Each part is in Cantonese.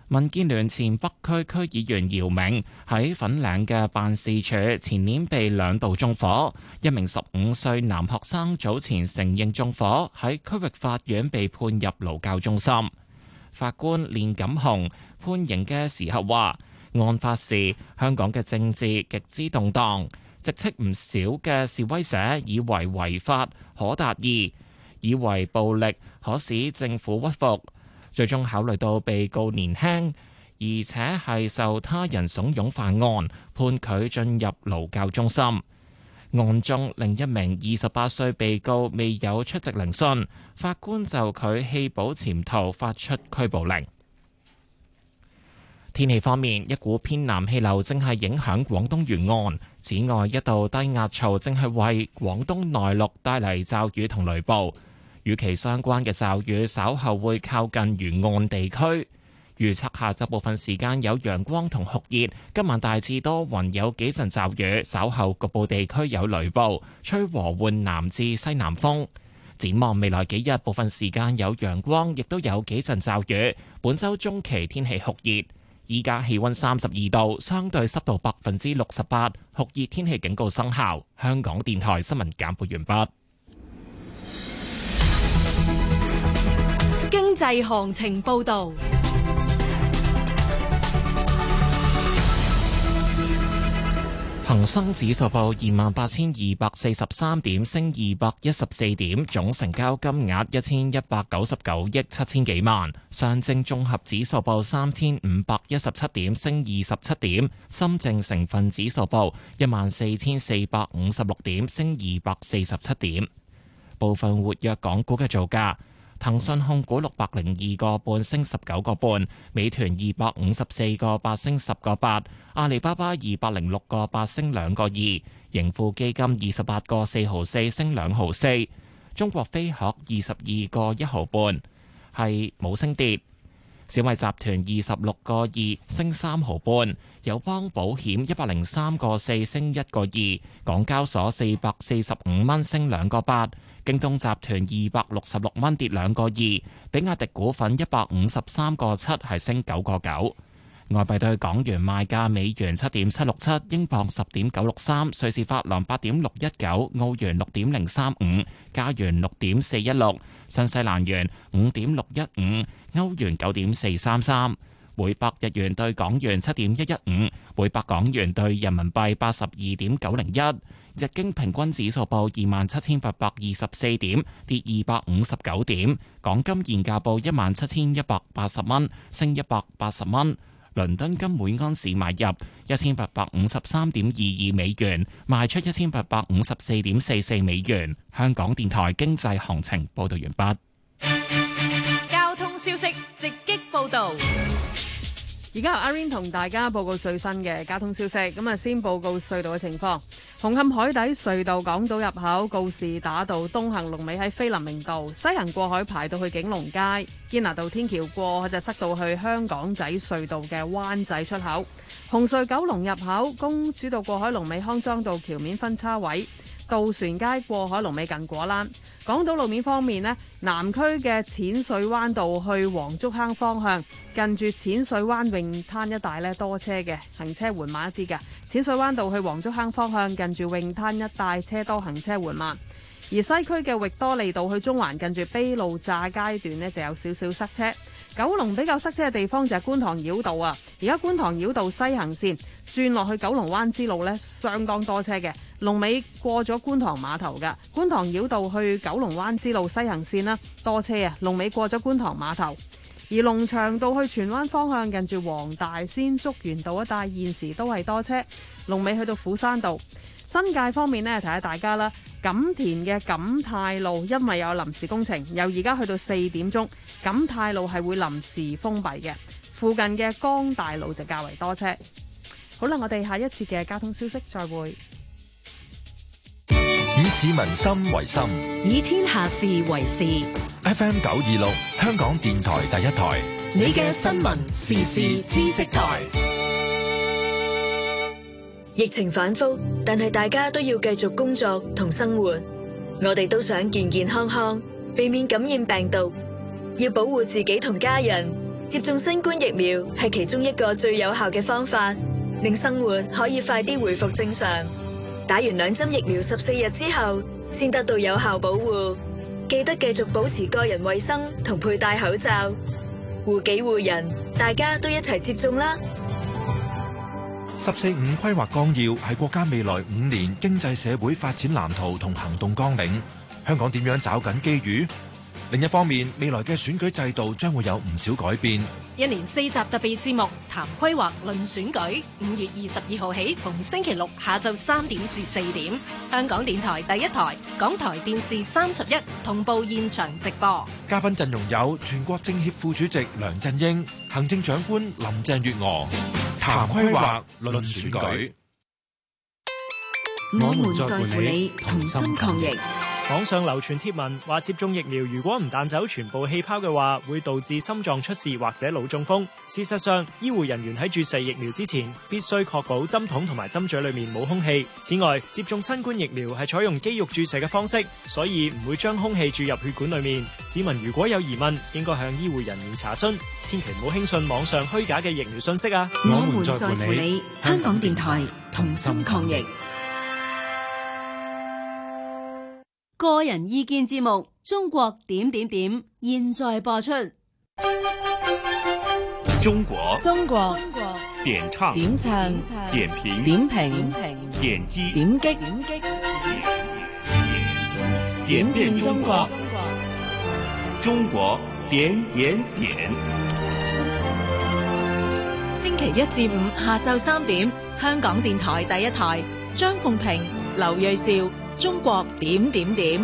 民建聯前北區區議員姚明喺粉嶺嘅辦事處前年被2度縱火，一名15歲男學生早前承認縱火，喺區域法院被判入勞教中心。法官練錦雄判刑嘅時候話，案發時香港嘅政治極之動盪，直斥唔少嘅示威者以為違法可達義，以為暴力可使政府屈服。最終考慮到被告年輕，而且係受他人慫恿犯案，判佢進入勞教中心。案中另一名28歲被告未有出席聆訊，法官就佢棄保潛逃發出拘捕令。天氣方面，一股偏南氣流正係影響廣東沿岸，此外一道低壓槽正係為廣東內陸帶嚟驟雨同雷暴。與其相關嘅驟雨稍後會靠近沿岸地區，預測下晝部分時間有陽光同酷熱，今晚大致多雲，有幾陣驟雨，稍後局部地區有雷暴，吹和緩南至西南風。展望未來幾日，部分時間有陽光，亦都有幾陣驟雨。本週中期天氣酷熱，依家氣溫32度，相對濕度68%，酷熱天氣警告生效。香港電台新聞簡報完畢。 經濟行情報道， 恒生指數報28,243點，升214點，總成交金額1199億7千幾萬。上證綜合指數報3517點，升27點。深證成分指數報14456點，升247點。部分活躍港股嘅造價。騰訊控股602個半升19個半，美團254個8升10個8，阿里巴巴206個8升2個2，盈富基金28個4毫4升2毫4，中國飛鶴22個1毫半係冇升跌，小米集團26個2升3毫半，友邦保險103個4升1個2，港交所445蚊升2個8。京東集團266蚊跌2個2，比亞迪股份153個7係升9個9。外幣對港元賣價：美元7.767，英鎊10.963，瑞士法郎8.619，澳元6.035，加元6.416，新西蘭元5.615，歐元9.433。每百日元對港元7.115，每百港元對人民幣82.901。日經平均指數報27,824點，跌259點。港金現價報17,180蚊，升180蚊。倫敦金每盎司買入1853.22美元，賣出1854.44美元。香港電台經濟行情報道完畢。 交通消息直擊報道。 而家由阿 Rain 同大家報告最新嘅交通消息。咁啊，先報告隧道嘅情況。紅磡海底隧道港島入口告士打道東行龍尾喺菲林明道，西行過海排到去景隆街。堅拿道天橋過海就塞到去香港仔隧道嘅灣仔出口。紅隧九龍入口公主道過海龍尾康莊道橋面分叉位。渡船街過海龍尾近果欄。港島路面方面呢，南區嘅淺水灣道去黃竹坑方向，近住淺水灣泳灘一帶呢多車嘅，行車緩慢一啲嘅。淺水灣道去黃竹坑方向，近住泳灘一帶車多，行車緩慢。而西區嘅域多利道去中環，近住卑路乍階段呢就有少少塞車。九龍比較塞車嘅地方就係觀塘繞道啊，而家觀塘繞道西行線轉落去九龍灣之路呢，相當多車嘅。龍尾過咗觀塘碼頭㗎，觀塘繞道去九龍灣之路西行線啦，多車啊！龍尾過咗觀塘碼頭，而龍翔道去荃灣方向近住黃大仙竹園道一帶現時都係多車，龍尾去到虎山道。新界方面呢，提下大家啦，錦田嘅錦泰路因為有臨時工程，由而家去到4點鐘，錦泰路係會臨時封閉嘅，附近嘅江大路就較為多車。好啦，我哋下一節嘅交通消息再會。 以市民心為心， 以天下事為事。 FM 926，香港電台第一台， 你嘅新聞時事知識台。 疫情反覆，但係大家都要繼續工作同生活。我哋都想健健康康，避免感染病毒。要保護自己同家人， 接種新冠疫苗係其中一個最有效嘅方法，令生活可以快啲回復正常。打完2針疫苗14日之後，先得到有效保護。記得繼續保持個人衛生同佩戴口罩，護己護人，大家都一齊接種啦。 十四五規劃綱要係國家未來5年經濟社會發展藍圖同行動綱領。香港點樣找緊機遇？另一方面，未來嘅選舉制度將會有唔少改變。 一連4集特別節目談規劃論選舉，5月22號起，逢星期六下晝3點至4點，香港電台第一台、港台電視31同步現場直播。 嘉賓陣容有全國政協副主席梁振英、行政長官林鄭月娥。談規劃論選舉， 我們在乎你，同心抗疫。 網上流傳貼文話接種疫苗如果唔彈走全部氣泡嘅話，會導致心臟出事或者腦中風。事實上，醫護人員喺注射疫苗之前，必須確保針筒同埋針嘴裏面冇空氣。此外，接種新冠疫苗係採用肌肉注射嘅方式，所以唔會將空氣注入血管裏面。市民如果有疑問，應該向醫護人員查詢，千祈唔好輕信網上虛假嘅疫苗信息啊！ 我們在乎你，香港電台同心抗疫。 個人意見節目《中國點點點》現在播出。 中國點唱點評點擊點變中國，中國點點點。 星期一至五下晝3點，香港電台第一台，張鳳平、劉銳紹。中國點點點，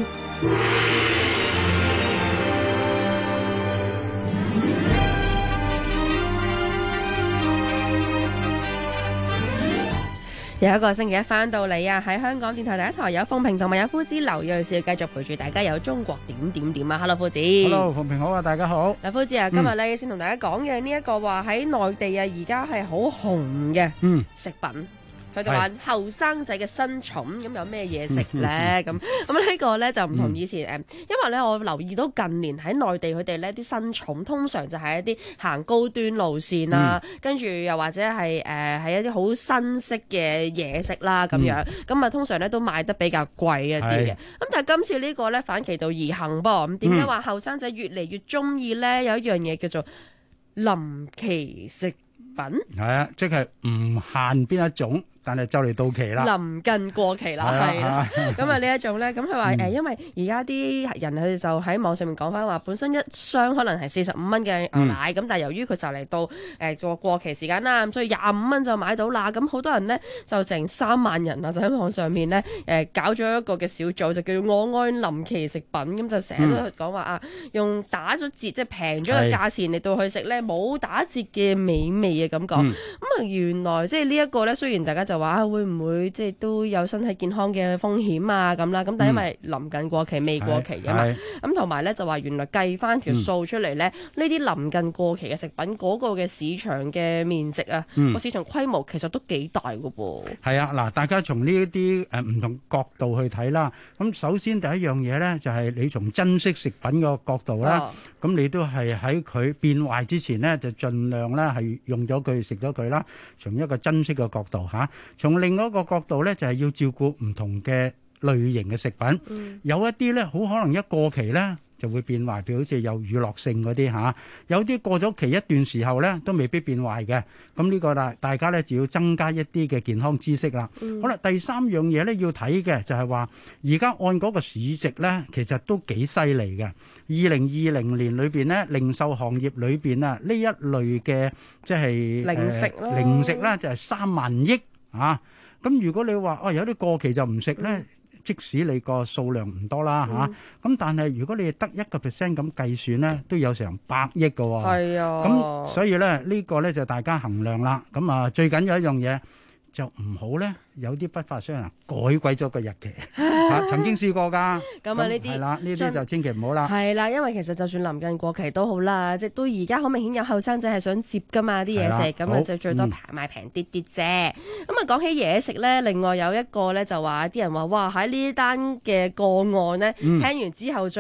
有一個星期一翻到嚟啊！喺香港電台第一台有鳳平同埋有夫子劉銳紹繼續陪住大家有中國點點點啊 ！Hello 夫子 ，Hello 鳳平好啊！大家好。 嗱，夫子啊，今日咧先同大家講嘅呢一個話喺內地啊，而家係好紅嘅食品。佢哋話後生仔嘅新寵，咁有咩嘢食咧？咁呢個咧就唔同以前因為咧我留意到近年喺內地佢哋呢啲新寵通常就係一啲行高端路線啊，跟住又或者係係一啲好新式嘅嘢食啦咁樣，咁啊通常咧都賣得比較貴一啲嘅。咁但係今次呢個咧反其道而行噃，咁點解話後生仔越嚟越中意咧？有一樣嘢叫做臨期食品， 係啊，即係唔限邊一種。但係就嚟到期啦， 臨近過期啦，係啦。咁啊呢一種咧，咁佢話因為而家啲人佢就喺網上面講翻話，本身一箱可能係45蚊嘅牛奶，咁但係由於佢就嚟到個過期時間啦，咁所以25蚊就買到啦。咁好多人咧就成3萬人啊，就喺網上面咧搞咗一個嘅小組，就叫我愛臨期食品，咁就成日都講話啊，用打咗折即係平咗嘅價錢嚟到去食咧，冇打折嘅美味嘅感覺。咁啊原來即係呢一個咧，雖然大家就話會唔會即係都有身體健康嘅風險啊咁啦，咁但係因為臨近過期未過期啊嘛，咁同埋咧就話原來計翻條數出嚟咧，呢啲臨近過期嘅食品嗰個嘅市場嘅面積啊，個市場規模其實都幾大噶噃。係啊，嗱，大家從呢一啲唔同角度去睇啦。咁首先第一樣嘢咧就係你從珍惜食品個角度啦，咁你都係喺佢變壞之前咧就盡量咧係用咗佢食咗佢啦。從一個珍惜嘅角度嚇。從另外一個角度咧，就係要照顧唔同嘅類型嘅食品。有一啲咧，好可能一過期咧就會變壞，譬如好似有乳酪性嗰啲嚇。有啲過咗期一段時候咧，都未必變壞嘅。咁呢個大家咧就要增加一啲嘅健康知識啦。好啦，第3樣嘢咧要睇嘅就係話，而家按嗰個市值咧，其實都幾犀利嘅。2020年裏邊咧，零售行業裏邊啊，呢一類嘅即係零食啦，就係3萬億。咁如果你話有啲過期就唔食咧，即使你個數量唔多啦咁但係如果你得1% 咁計算咧，都有成100億㗎喎。係啊，咁所以咧呢個咧就大家衡量啦。咁啊最緊要一樣嘢就唔好咧，有啲不法商人改鬼咗個日期曾經試過㗎。咁啊呢啲係啦，呢啲就千祈唔好啦。係啦，因為其實就算臨近過期都好啦，即係都而家好明顯有後生仔係想接㗎嘛啲嘢食，咁啊就最多賣平啲啲啫。咁啊講起嘢食咧，另外有一個咧就話啲人話哇喺呢單嘅個案咧，聽完之後最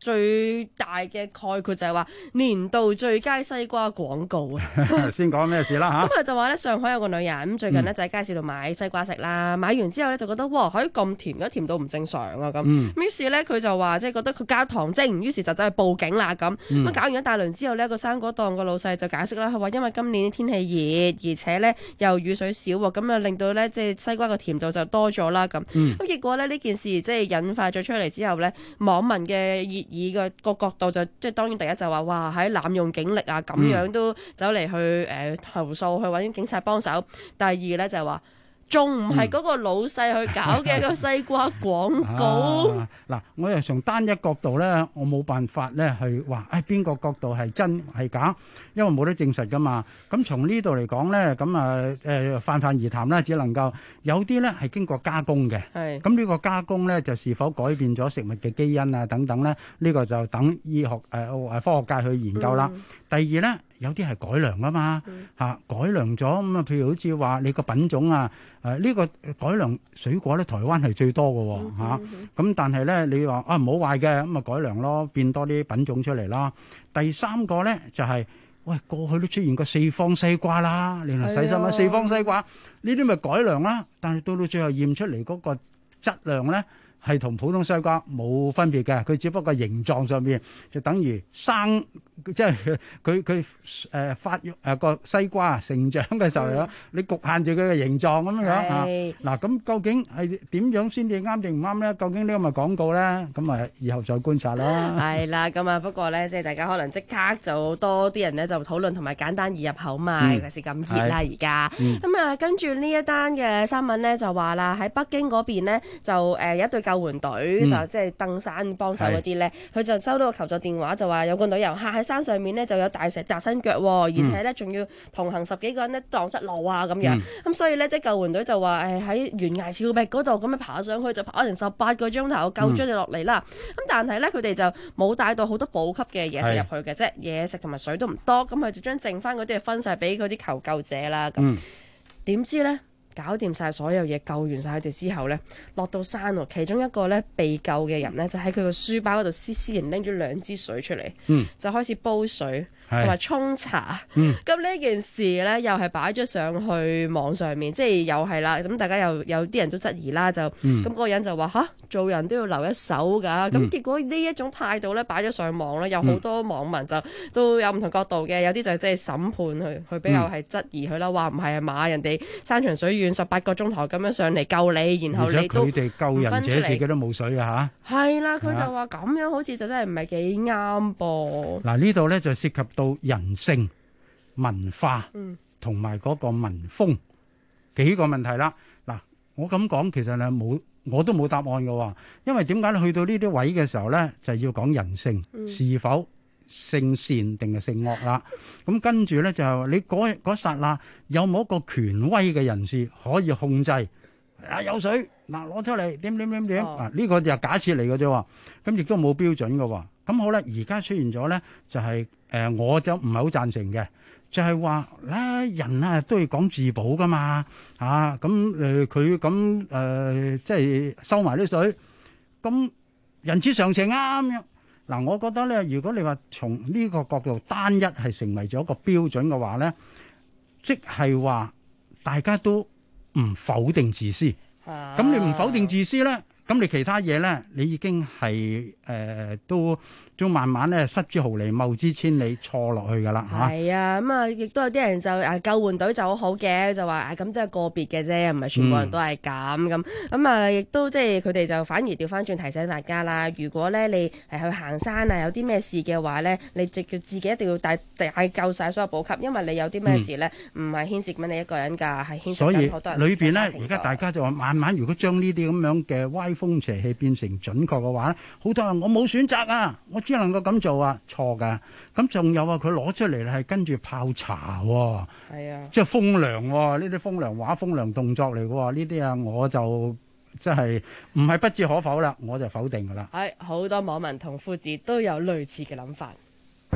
最大嘅概括就係話年度最佳西瓜廣告啊！ 先講咩事啦嚇？ 咁佢就話咧，上海有個女人最近咧就喺街市度買西瓜食啦，買完之後咧就覺得哇，可以咁甜嘅，甜到唔正常啊咁。於是咧佢就話即係覺得佢加糖精，於是就走去報警啦咁。咁搞完一大輪之後呢，個生果檔個老細就解釋啦，佢話因為今年天氣熱，而且咧又雨水少喎，咁啊令到咧即係西瓜個甜度就多咗啦咁。咁結果咧呢件事即係引發咗出嚟之後咧，網民嘅熱議嘅個角度就即係當然第一就話哇喺濫用警力啊，咁樣都走嚟去投訴去揾警察幫手。第二咧就係話仲唔係嗰個老細去搞嘅一個西瓜廣告。 嗱，我又從單一角度咧，我冇辦法咧去話邊個角度係真係假，因為冇得證實噶嘛。咁從呢度嚟講咧，咁泛泛而談啦，只能夠有啲咧係經過加工嘅。係。咁呢個加工咧就是否改變咗食物嘅基因啊等等咧？呢個就等醫學科學界去研究啦。第二咧，有啲係改良啊嘛改良咗咁啊，譬如好似話你個品種啊，呢個改良水果咧，台灣係最多嘅咁但係咧，你話唔好壞嘅咁啊，改良咯，變多啲品種出嚟啦。第三個咧就係喂，過去都出現過四方西瓜啦，你嚟細心啊，四方西瓜呢啲咪改良啦，但係到最後驗出嚟嗰個質量咧，係同普通西瓜冇分別嘅，佢只不過形狀上面就等於生，即係佢發育個西瓜成長嘅時候，你局限住佢嘅形狀咁樣嚇。嗱，咁究竟係點樣先至啱定唔啱咧？究竟呢個咪廣告咧？咁啊，以後再觀察啦。 係啦，咁啊，不過咧，即係大家可能即刻就多啲人咧就討論同埋簡單易入口嘛，尤其是咁熱啦而家。咁啊，跟住呢一單嘅新聞咧就話啦，喺北京嗰邊咧就有一隊救援隊就即係登山幫手嗰啲咧，佢就收到個求助電話，就話有個旅遊客喺山上面咧就有大石砸親腳，而且咧仲要同行10幾個人咧蕩失路啊咁樣。咁所以咧即係救援隊就話喺懸崖峭壁嗰度咁樣爬上去，就爬咗成18個鐘頭救咗你落嚟啦。咁但係咧佢哋就冇帶到好多補給嘅嘢食入去嘅啫，嘢食同埋水都唔多，咁佢就將剩翻嗰啲分晒俾嗰啲求救者啦。咁點知咧？搞掂晒所有嘢，救完晒佢哋之後咧，落到山喎。其中一個咧被救嘅人咧，就喺佢個書包嗰度斯斯然拎咗2支水出嚟，就開始煲水同埋沖茶。咁呢件事咧又係擺咗上去網上面，即係又係啦。咁大家有啲人都質疑啦，就咁嗰個人就話吓，做人都要留一手㗎。咁結果呢一種態度咧擺咗上網咧，有好多網民就都有唔同角度嘅，有啲就即係審判佢比較係質疑佢啦，話唔係嘛，人哋山長水遠18個鐘頭咁樣上嚟救你，然後你都佢哋救人者自己都冇水啊嚇。 係啦，佢就話咁樣好似就真係唔係幾啱噃。嗱， 呢度咧就涉及到人性、文化同埋嗰個民風幾個問題啦。嗱，我咁講其實咧我都冇答案嘅喎，因為點解去到呢啲位嘅時候咧，就要講人性是否性善定係性惡啦。咁跟住咧就你嗰剎那有冇一個權威嘅人士可以控制有水嗱攞出嚟點呢個就假設嚟嘅啫，咁亦都冇標準嘅。咁好啦，而家出現咗咧就係我就唔係好贊成嘅，就係話人啊都要講自保噶嘛咁佢咁即係收埋啲水，咁人之常情啊咁樣。嗱，我覺得咧，如果你話從呢個角度單一係成為咗一個標準嘅話咧，即係話大家都唔否定自私。咁你唔否定自私咧，咁你其他嘢咧，你已經係都慢慢咧失之毫厘，謬之千里，錯落去㗎啦嚇。係啊，咁啊，亦都有啲人就救援隊就好好嘅，就話咁都係個別嘅啫，唔係全部人都係咁啊，亦都即係佢哋就反而調翻轉提醒大家啦。如果咧你係去行山啊，有啲咩事嘅話咧，你自己一定要帶夠晒所有補給，因為你有啲咩事咧，唔係牽涉緊你一個人㗎，係牽涉緊好多人。 所以裏邊咧，而家大家就話慢慢，如果將呢啲咁樣嘅歪風邪氣變成準確嘅話咧，好多人我冇選擇啊，我只能夠咁做啊，錯㗎。咁仲有佢攞出嚟係跟住泡茶喎，係啊，即係風涼喎，呢啲風涼話、風涼動作嚟嘅喎，呢啲我就即係唔係不置可否啦，我就否定㗎啦。 係好多網民同夫子都有類似嘅諗法。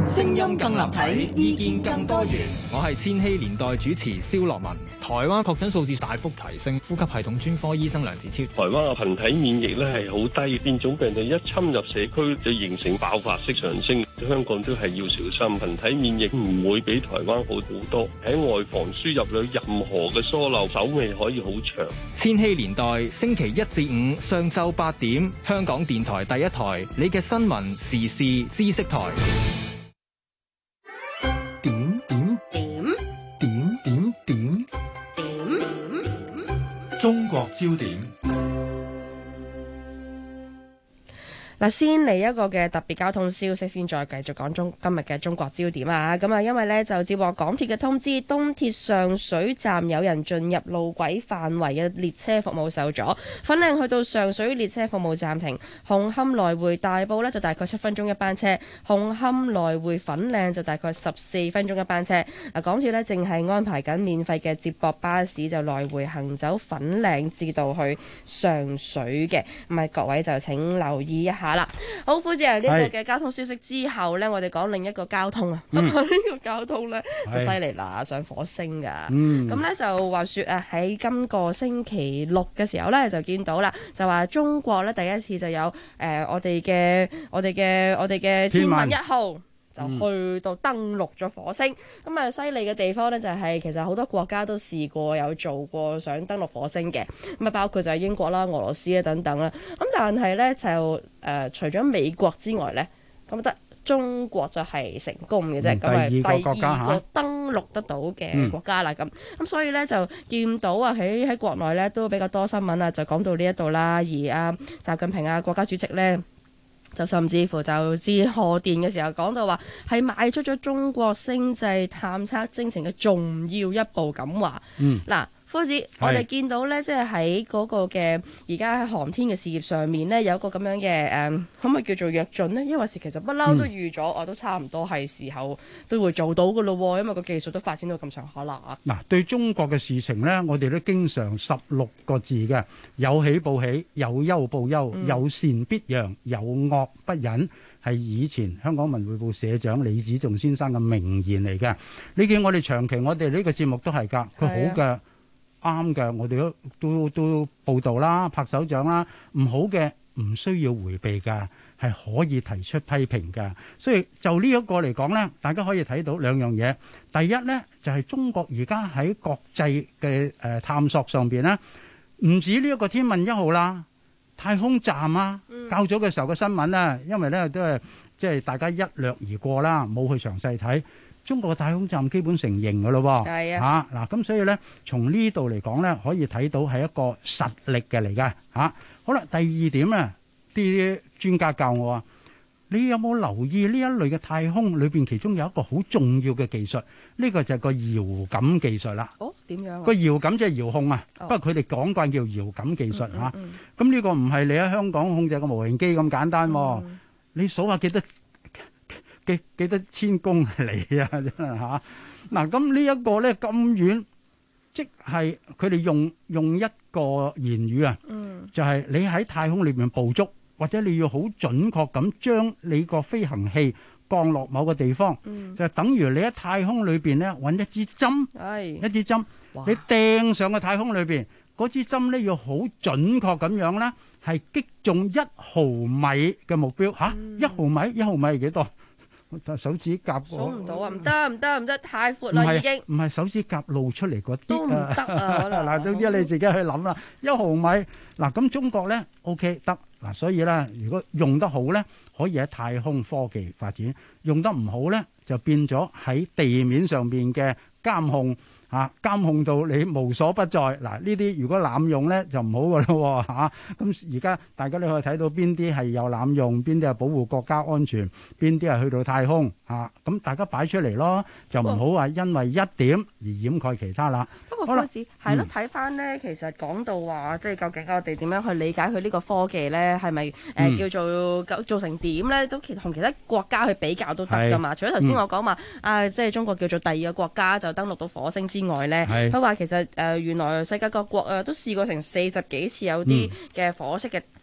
聲音更立體，意見更多元。 我係千禧年代主持蕭樂文。台灣確診數字大幅提升，呼吸系統專科醫生梁子超。 台灣嘅群體免疫咧係好低，變種病毒一侵入社區就形成爆發式上升。香港都係要小心，群體免疫唔會比台灣好好多。喺外防輸入有任何嘅疏漏，手尾可以好長。 千禧年代星期一至五上晝8點，香港電台第一台，你嘅新聞時事知識台。 中國焦點。 嗱，先嚟一個嘅特別交通消息，先再繼續講今日嘅中國焦點啊！咁啊，因為呢就接獲港鐵嘅通知，東鐵上水站有人進入路軌範圍嘅列車服務受阻，粉嶺去到上水列車服務暫停，紅磡來回大埔呢就大概7分鐘一班車，紅磡來回粉嶺就大概14分鐘一班車。嗱，港鐵呢正係安排緊免費嘅接駁巴士，就來回行走粉嶺至到去上水嘅，咁啊各位就請留意一下。好，夫子啊！呢個嘅交通消息之後呢，我哋講另一個交通啊。不過呢個交通呢，就犀利啦，上火星噶。咁呢就話說啊，喺今個星期六嘅時候呢，就見到啦，就話中國呢第一次就有我哋嘅天問1號。就去到登陸咗火星，咁啊犀利嘅地方呢，就係其實好多國家都試過有做過想登陸火星嘅，咁啊包括就係英國啦、俄羅斯啊等等啦，咁但係呢，就除咗美國之外呢，咁得中國就係成功嘅啫，咁啊第二個登陸得到嘅國家啦，咁所以呢，就見到啊喺國內呢，都比較多新聞啊，就講到呢一度啦，而習近平啊國家主席呢，就甚至乎就致賀電嘅時候講到話係邁出咗中國星際探測征程嘅重要一步咁話。嗱，夫子，我哋見到咧，即係喺嗰個嘅而家喺航天嘅事業上面咧，有一個咁樣嘅可唔可以叫做躍進呢？因為其實不嬲都預咗，我都差唔多係時候都會做到㗎咯喎，因為個技術都發展到咁上下啦。 嗱，對中國嘅事情呢，我哋都經常16個字嘅，有喜報喜，有憂報憂，有善必揚，有惡不忍，係以前香港文匯報社長李子重先生嘅名言嚟嘅。你見我哋長期我哋呢個節目都係㗎，佢好嘅。啱嘅，我哋都報導啦，拍手掌啦。唔好嘅唔需要迴避㗎，係可以提出批評㗎。所以就呢一個嚟講呢，大家可以睇到兩樣嘢。第一呢，就係中國而家喺國際嘅探索上邊呢，唔止呢一個天問1號啦，太空站啊，較早嘅時候嘅新聞啊，因為呢都係即係大家一掠而過啦，冇去詳細睇。中國嘅太空站基本成型㗎咯喎，嗱咁所以咧，從呢度嚟講咧，可以睇到係一個實力嘅嚟㗎嚇。好啦，第二點咧，啲專家教我啊，你有冇留意呢一類嘅太空裏邊，其中有一個好重要嘅技術，呢個就係個遙感技術啦。 哦，點樣啊？個遙感即係遙控啊，不過佢哋講慣叫遙感技術嚇。咁呢個唔係你喺香港控制個無人機咁簡單喎，你數下幾多千公里啊！真係嚇嗱，咁呢一個咧咁遠，即係佢哋用一個言語啊，就係你喺太空裏邊捕捉，或者你要好準確咁將你個飛行器降落某個地方，就等於你喺太空裏邊咧揾一支針，一支針，你掟上個太空裏邊，嗰支針咧要好準確咁樣咧，係擊中1毫米嘅目標嚇，1毫米，1毫米係幾多？手指甲數唔到啊！唔得，太闊啦已經。 唔係手指甲露出嚟嗰啲都唔得啊！ 嗱，總之你自己去諗啦。1毫米嗱，咁中國咧 OK 得嗱，所以咧如果用得好咧，可以喺太空科技發展；用得唔好咧，就變咗喺地面上邊嘅監控。監控到你無所不在嗱，呢啲如果濫用咧就唔好噶咯嚇。咁而家大家都可以睇到邊啲係有濫用，邊啲係保護國家安全，邊啲係去到太空嚇。咁大家擺出嚟咯，就唔好話因為一點而掩蓋其他啦。 不過夫子係咯，睇翻咧，其實講到話即係究竟我哋點樣去理解佢呢個科技咧，係咪叫做成點咧？都同其他國家去比較都得噶嘛。除咗頭先我講話即係中國叫做第二個國家就登陸到火星之外咧，佢話其實原來世界各國都試過成40幾次有啲嘅火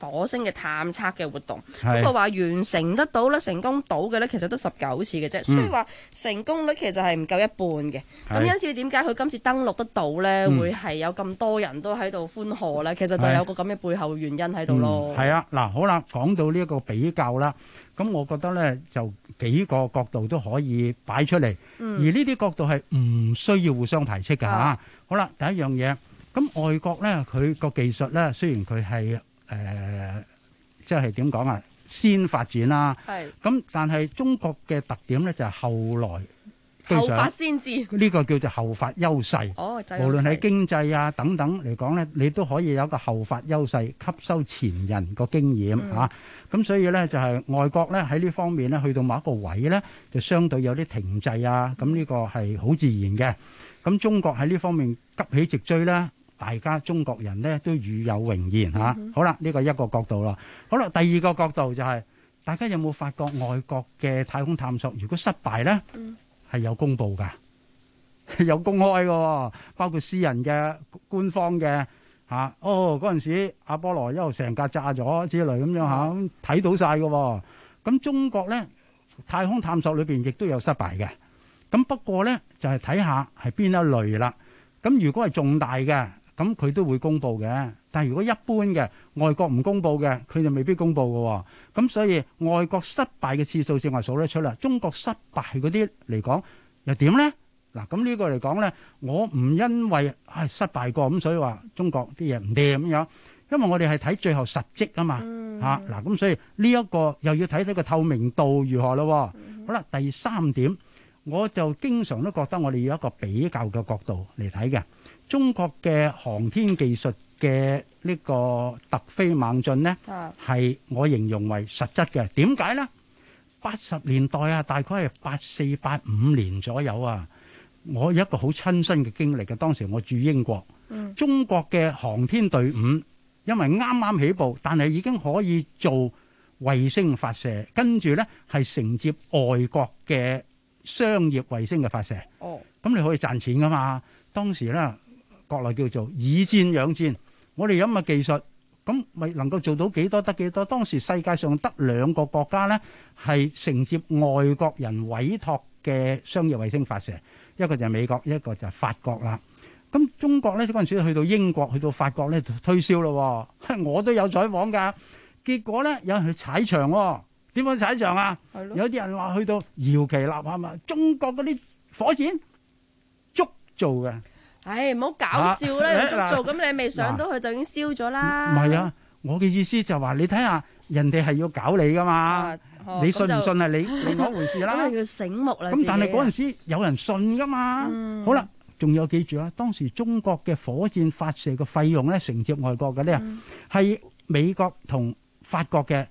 火星嘅探測嘅活動。不過話完成得到咧，成功到嘅咧，其實得19次嘅啫，所以話成功率其實係唔夠一半嘅。咁因此點解佢今次登陸得到咧，會係有咁多人都喺度歡賀咧？其實就有個咁嘅背後原因喺度咯。 係啊，嗱，好啦，講到呢一個比較啦，咁我覺得咧就幾個角度都可以擺出嚟，而呢啲角度係唔需要互相排斥㗎嚇。好啦，第一樣嘢，咁外國咧佢個技術咧，雖然佢係即係點講啊，先發展啦，咁但係中國嘅特點咧就係後來後發先至， 呢個叫做後發優勢。無論喺經濟啊等等嚟講咧，你都可以有一個後發優勢，吸收前人個經驗嚇。咁所以咧就係外國咧喺呢方面咧，去到某一個位咧，就相對有啲停滯啊。咁呢個係好自然嘅。咁中國喺呢方面急起直追咧，大家中國人咧都與有榮焉嚇。好啦，呢個一個角度啦。好啦，第二個角度就係大家有冇發覺外國嘅太空探索如果失敗咧？係有公佈㗎，有公開㗎，包括私人嘅、官方嘅嚇。嗰陣時阿波羅一路成架炸咗之類咁樣嚇，睇到晒㗎。咁中國咧太空探索裏邊亦都有失敗嘅。咁不過咧就係睇下係邊一類啦。咁如果係重大嘅，咁佢都會公佈嘅。但係如果一般嘅，外國唔公佈嘅，佢就未必公佈嘅。咁所以外國失敗嘅次數正話數得出啦。中國失敗嗰啲嚟講又點咧？嗱，咁呢個嚟講咧，我唔因為失敗過咁，所以話中國啲嘢唔掂咁樣。因為我哋係睇最後實績啊嘛嚇。嗱，咁所以呢一個又要睇睇個透明度如何咯。好啦，第三點，我就經常都覺得我哋要一個比較嘅角度嚟睇嘅。中國嘅航天技術嘅呢個突飛猛進呢，係我形容為實質嘅。點解呢？80年代啊，大概係84、85年左右啊，我有一個好親身嘅經歷嘅。當時我住英國，中國嘅航天隊伍因為啱啱起步，但係已經可以做衛星發射，跟住呢係承接外國嘅商業衛星嘅發射。咁你可以賺錢噶嘛？當時呢，國內叫做以戰養戰，我哋有咁嘅技術，咁咪能夠做到幾多得幾多？當時世界上得2個國家呢係承接外國人委託嘅商業衛星發射，一個就係美國，一個就係法國啦。咁中國呢嗰陣時去到英國、去到法國呢推銷咯，我都有採訪㗎。結果呢有人去踩場喎，點樣踩場啊？有啲人話去到搖旗吶喊啊，中國嗰啲火箭竹做嘅。 唔好搞笑啦！用竹做，咁你未上到去就已經燒咗啦。 唔係啊，我嘅意思就話你睇下，人哋係要搞你噶嘛，你信唔信係你另外一回事啦。 咁係要醒目啦。 咁但係嗰陣時有人信噶嘛。好啦，仲有記住啊，當時中國嘅火箭發射嘅費用咧，承接外國嘅咧，係美國同法國嘅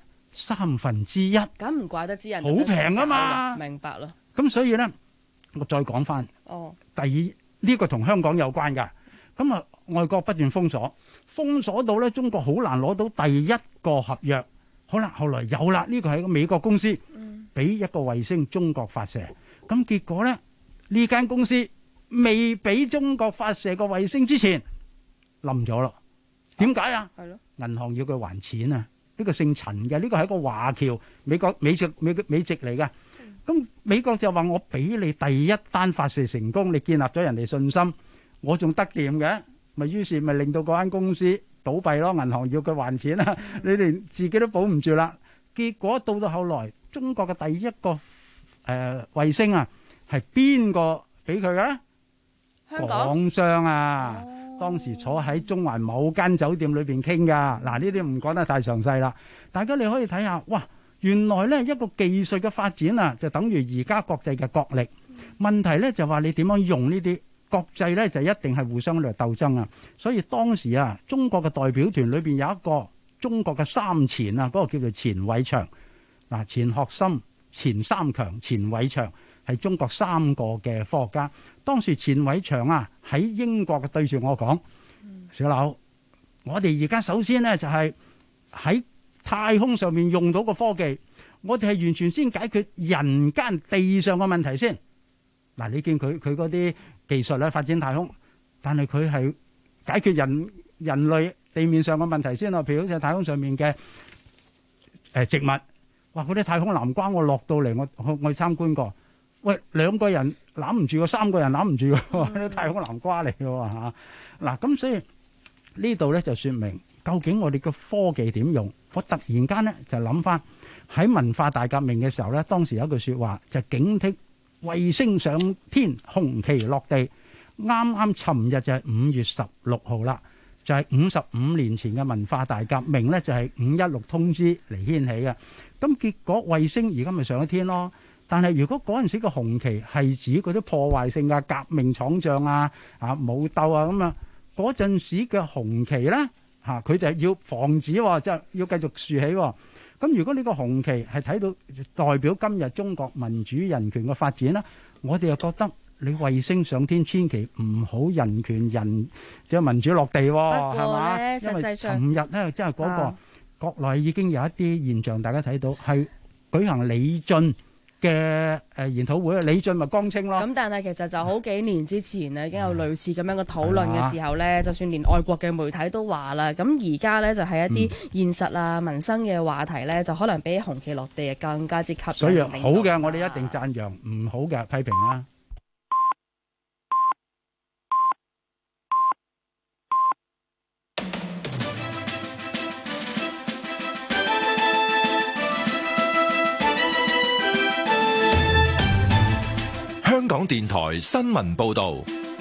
1/3。 咁唔怪得之人好平啊嘛。 明白咯。 咁所以咧，我再講翻。第二。呢個同香港有關㗎，咁啊外國不斷封鎖到咧，中國好難攞到第一個合約。好啦，後來有啦，呢個係一個美國公司俾一個衛星中國發射，咁結果咧呢間公司未俾中國發射個衛星之前冧咗咯。點解啊？係咯，銀行要佢還錢啊！呢個姓陳嘅，呢個係一個華僑，美籍嚟㗎。咁美國就話我俾你第一單發射成功，你建立咗人哋信心，我仲得掂嘅，咪於是咪令到嗰間公司倒閉咯，銀行要佢還錢啦，你連自己都保唔住啦。結果到後來，中國嘅第一個衛星啊，係邊個俾佢嘅？ 香港港商啊，當時坐喺中環某間酒店裏邊傾㗎。嗱，呢啲唔講得太詳細啦，大家你可以睇下，哇！原來咧一個技術嘅發展啊，就等於而家國際嘅國力。問題咧就話你點樣用呢啲國際咧，就一定係互相嚟鬥爭啊。所以當時啊，中國嘅代表團裏邊有一個中國嘅3錢啊，嗰個叫做錢偉長。嗱，錢學森、錢三強、錢偉長係中國3個嘅科學家。當時錢偉長啊喺英國嘅對住我講：小劉，我哋而家首先咧就係喺太空上面用到個科技，我哋係完全先解決人間地上嘅問題先。嗱，你見佢嗰啲技術咧發展太空，但係佢係解決人類地面上嘅問題先咯。譬如好似太空上面嘅植物，哇！嗰啲太空南瓜我落到嚟，我去參觀過，喂，2個人攬唔住喎，3個人攬唔住喎，啲太空南瓜嚟嘅喎嚇。嗱，咁所以呢度咧就説明究竟我哋嘅科技點用。我突然間咧就諗翻喺文化大革命嘅時候咧，當時有一句説話就警惕衛星上天，紅旗落地。啱啱尋日就係5月16號啦，就係55年前嘅文化大革命咧，就係516通知嚟掀起嘅。咁結果衛星而家咪上咗天咯。但係如果嗰陣時嘅紅旗係指嗰啲破壞性嘅革命闖將啊、武鬥啊咁啊，嗰陣時嘅紅旗咧佢就係要防止喎，即係要繼續豎起喎。咁如果呢個紅旗係睇到代表今日中國民主人權嘅發展咧，我哋又覺得你衛星上天千祈唔好人權即係民主落地喎，係嘛？ 實際上因為尋日咧，即係嗰個國內已經有一啲現象，大家睇到係舉行李俊嘅研討會，李俊咪江青咯。 咁但係其實就好幾年之前咧，已經有類似咁樣嘅討論嘅時候咧，就算連外國嘅媒體都話啦。咁而家咧就係一啲現實啊、民生嘅話題咧，就可能比紅旗落地更加之吸引。 所以好嘅，我哋一定讚揚；唔好嘅批評啦。 香港電台新聞報道，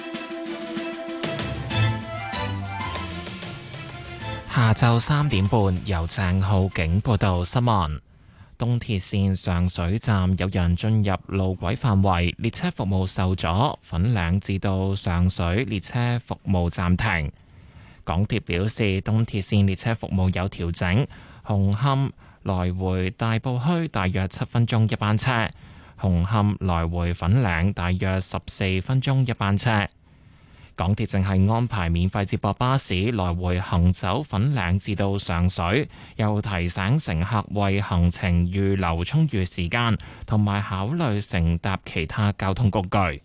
下晝3點半由鄭浩景報道新聞。東鐵綫上水站有人進入路軌範圍，列車服務受阻，粉嶺至到上水列車服務暫停。港鐵表示，東鐵綫列車服務有調整，紅磡來回大埔墟大約7分鐘一班車。紅磡來回粉嶺大約14分鐘一班車。港鐵正係安排免費接駁巴士來回行走粉嶺至到上水，又提醒乘客為行程預留充裕時間，同埋考慮乘搭其他交通工具。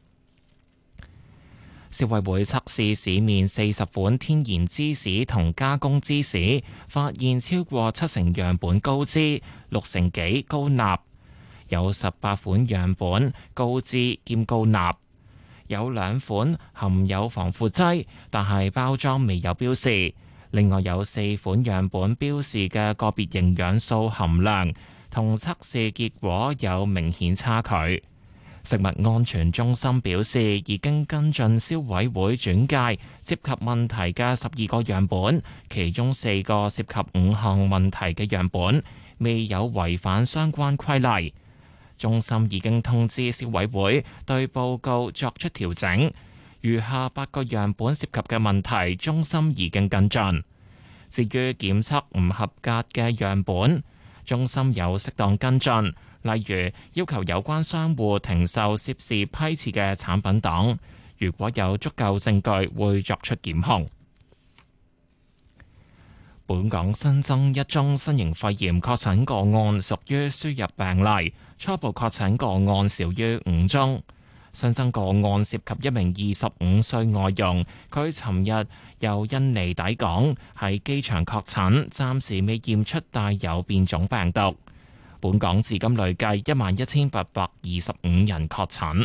消委會測試市面40款天然芝士同加工芝士，發現超過70%樣本高脂，6成幾高鈉。有18款樣本高脂兼高鈉，有2款含有防腐劑，但係包裝未有標示。另外有4款樣本標示嘅個別營養素含量同測試結果有明顯差距。食物安全中心表示，已經跟進消委會轉介涉及問題嘅12個樣本，其中4個涉及5項問題嘅樣本未有違反相關規例。中心已經通知消委會對報告作出調整，餘下8個樣本涉及嘅問題，中心已經跟進。至於檢測唔合格嘅樣本，中心有適當跟進，例如要求有關商戶停售涉事批次嘅產品等。如果有足夠證據，會作出檢控。本港新增1宗新型肺炎確診個案，屬於輸入病例，初步確診個案少於5宗。新增個案涉及一名25歲外傭，佢尋日由印尼抵港，喺機場確診，暫時未驗出帶有變種病毒。本港至今累計11,825人確診。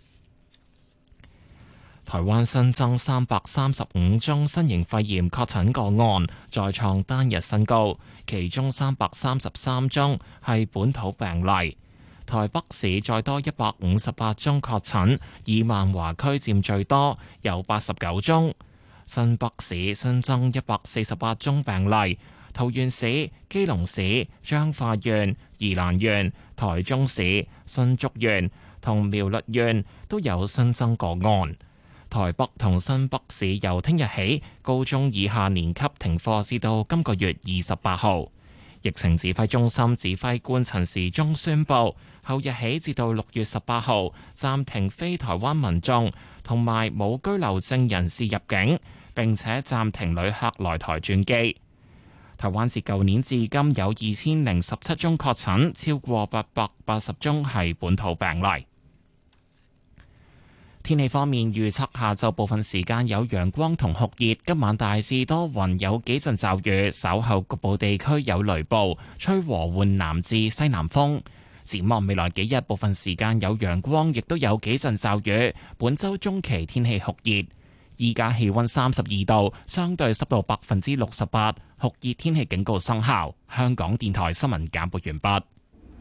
台灣新增335宗新型肺炎確診個案，再創單日新高，其中333宗係本土病例。台北市再多158宗確診，以萬華區佔最多，有89宗。新北市新增148宗病例，桃園市、基隆市、彰化縣、宜蘭縣、台中市、新竹縣同苗栗縣都有新增個案。台北同新北市由聽日起，高中以下年級停課至到今個月28號。疫情指揮中心指揮官陳時中宣布，後日起至到6月18號暫停非台灣民眾同埋冇居留證人士入境，並且暫停旅客來台轉機。台灣自舊年至今有2017宗確診，超過880宗係本土病例。 天氣方面，預測下晝部分時間有陽光同酷熱，今晚大致多雲，有幾陣驟雨，稍後局部地區有雷暴，吹和緩南至西南風。展望未來幾日，部分時間有陽光，亦都有幾陣驟雨。本週中期天氣酷熱，依家氣溫32度，相對濕度68%，酷熱天氣警告生效。香港電台新聞簡報完畢。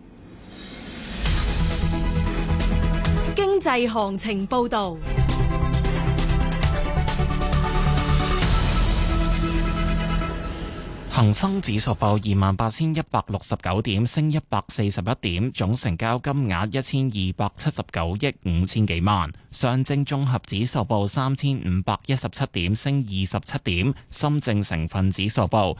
經濟行情報導。 恒生指數報28,169點，升141點，總成交金額1279億5千幾萬。上證綜合指數報3517點，升27點。深證成分指數報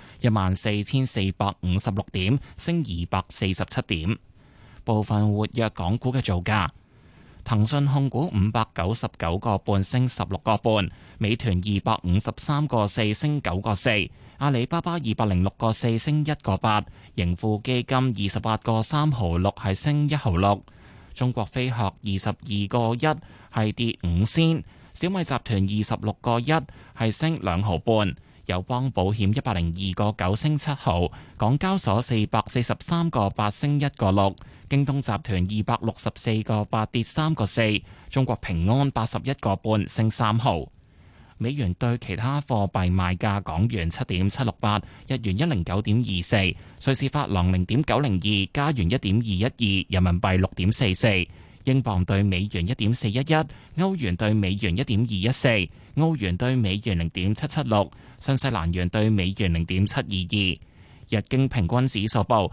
14,456點，升247點。部分活躍港股嘅造價。騰訊控股599個半升16個半，美團253個4升9個4，阿里巴巴206個4升1個8，盈富基金28個3毫6係升1毫6，中國飛鶴22個1係跌5仙，小米集團26個1係升2毫半，友邦保險102個9升7毫，港交所443個8升1個6。京東集團264個8跌3個4，中國平安81個半升3毫。美元對其他貨幣賣價：港元7.768，日元109.24，瑞士法郎0.902，加元1.212，人民幣6.44，英鎊對美元1.411，歐元對美元1.214，澳元對美元0.776，新西蘭元對美元0.722。日經平均指數報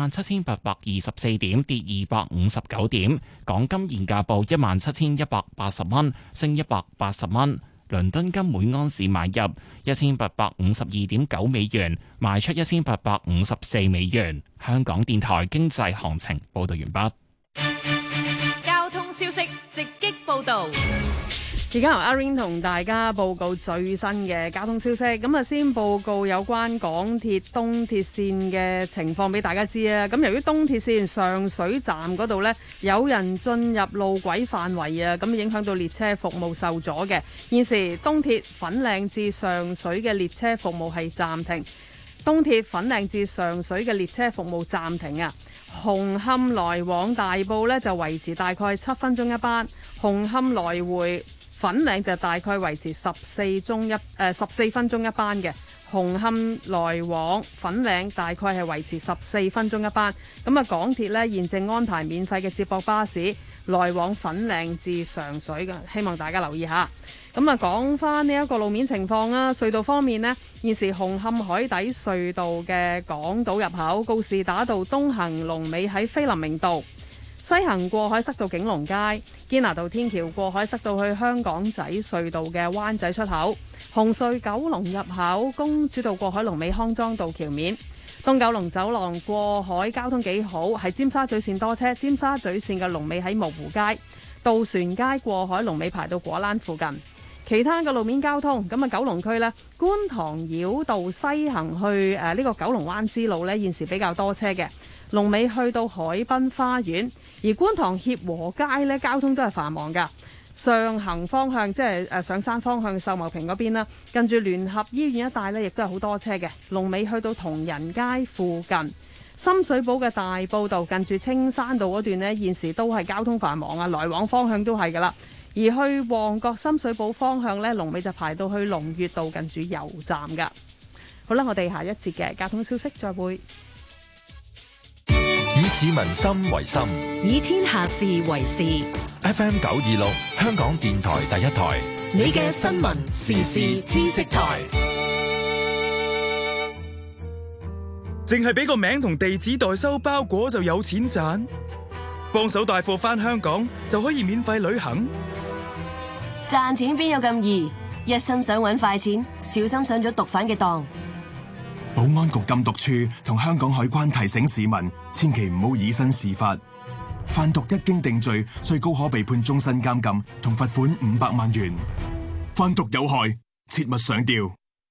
27,824點，跌259點。港金現價報17,180蚊，升180蚊。倫敦金每安士買入1852.9美元，賣出1854美元。香港電台經濟行情報道完畢。 交通消息直擊報道。 而家由阿 Ring 同大家報告最新嘅交通消息。咁啊，先報告有關港鐵東鐵線嘅情況俾大家知啊。咁由於東鐵線上水站嗰度呢，有人進入路軌範圍啊，咁影響到列車服務受阻嘅。現時東鐵粉嶺至上水嘅列車服務係暫停。東鐵粉嶺至上水嘅列車服務暫停啊。紅磡來往大埔呢，就維持大概7分鐘一班，紅磡來回粉嶺就大概維持14分鐘一班嘅，紅磡來往粉嶺大概係維持14分鐘一班。咁啊，港鐵呢現正安排免費嘅接駁巴士來往粉嶺至上水嘅，希望大家留意下。咁啊，講翻呢一個路面情況啦。隧道方面呢，現時紅磡海底隧道嘅港島入口告士打道東行龍尾喺菲林明道，西行過海塞到景隆街，堅拿道天橋過海塞到去香港仔隧道嘅灣仔出口，紅隧九龍入口公主道過海龍尾康莊道橋面，東九龍走廊過海交通幾好，係尖沙咀線多車，尖沙咀線嘅龍尾喺蕪湖街，渡船街過海龍尾排到果欄附近。其他嘅路面交通，咁啊九龍區呢，觀塘繞道西行去呢個九龍灣支路呢，現時比較多車嘅，龍尾去到海濱花園，而觀塘協和街呢，交通都係繁忙噶。上行方向即係上山方向秀茂坪嗰邊啦，近住聯合醫院一帶呢，亦都係好多車嘅，龍尾去到同仁街附近。深水埗嘅大埔道近住青山道嗰段呢，現時都係交通繁忙啊，來往方向都係噶啦。而去旺角深水埗方向呢，龍尾就排到去龍悅道近住油站噶。好啦，我哋下一節嘅交通消息再會。 以市民心為心， 以天下事為事。 FM 926，香港電台第一台， 你嘅新聞時事知識台。 淨係俾個名同地址代收包裹就有錢賺？幫手帶貨返香港就可以免費旅行？ 賺錢邊有咁易？一心想搵快錢，小心上咗毒販嘅當。 保安局禁毒處同香港海關提醒市民，千祈唔好以身試法。販毒一經定罪，最高可被判終身監禁同罰款500萬元。販毒有害，切勿上釣。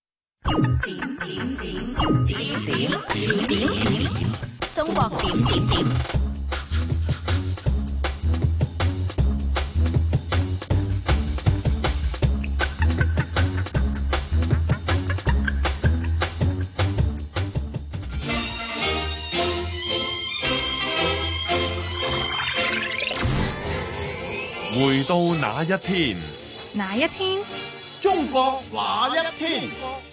中國點點點。 到那一天？ 哪一天？ 中國那一天？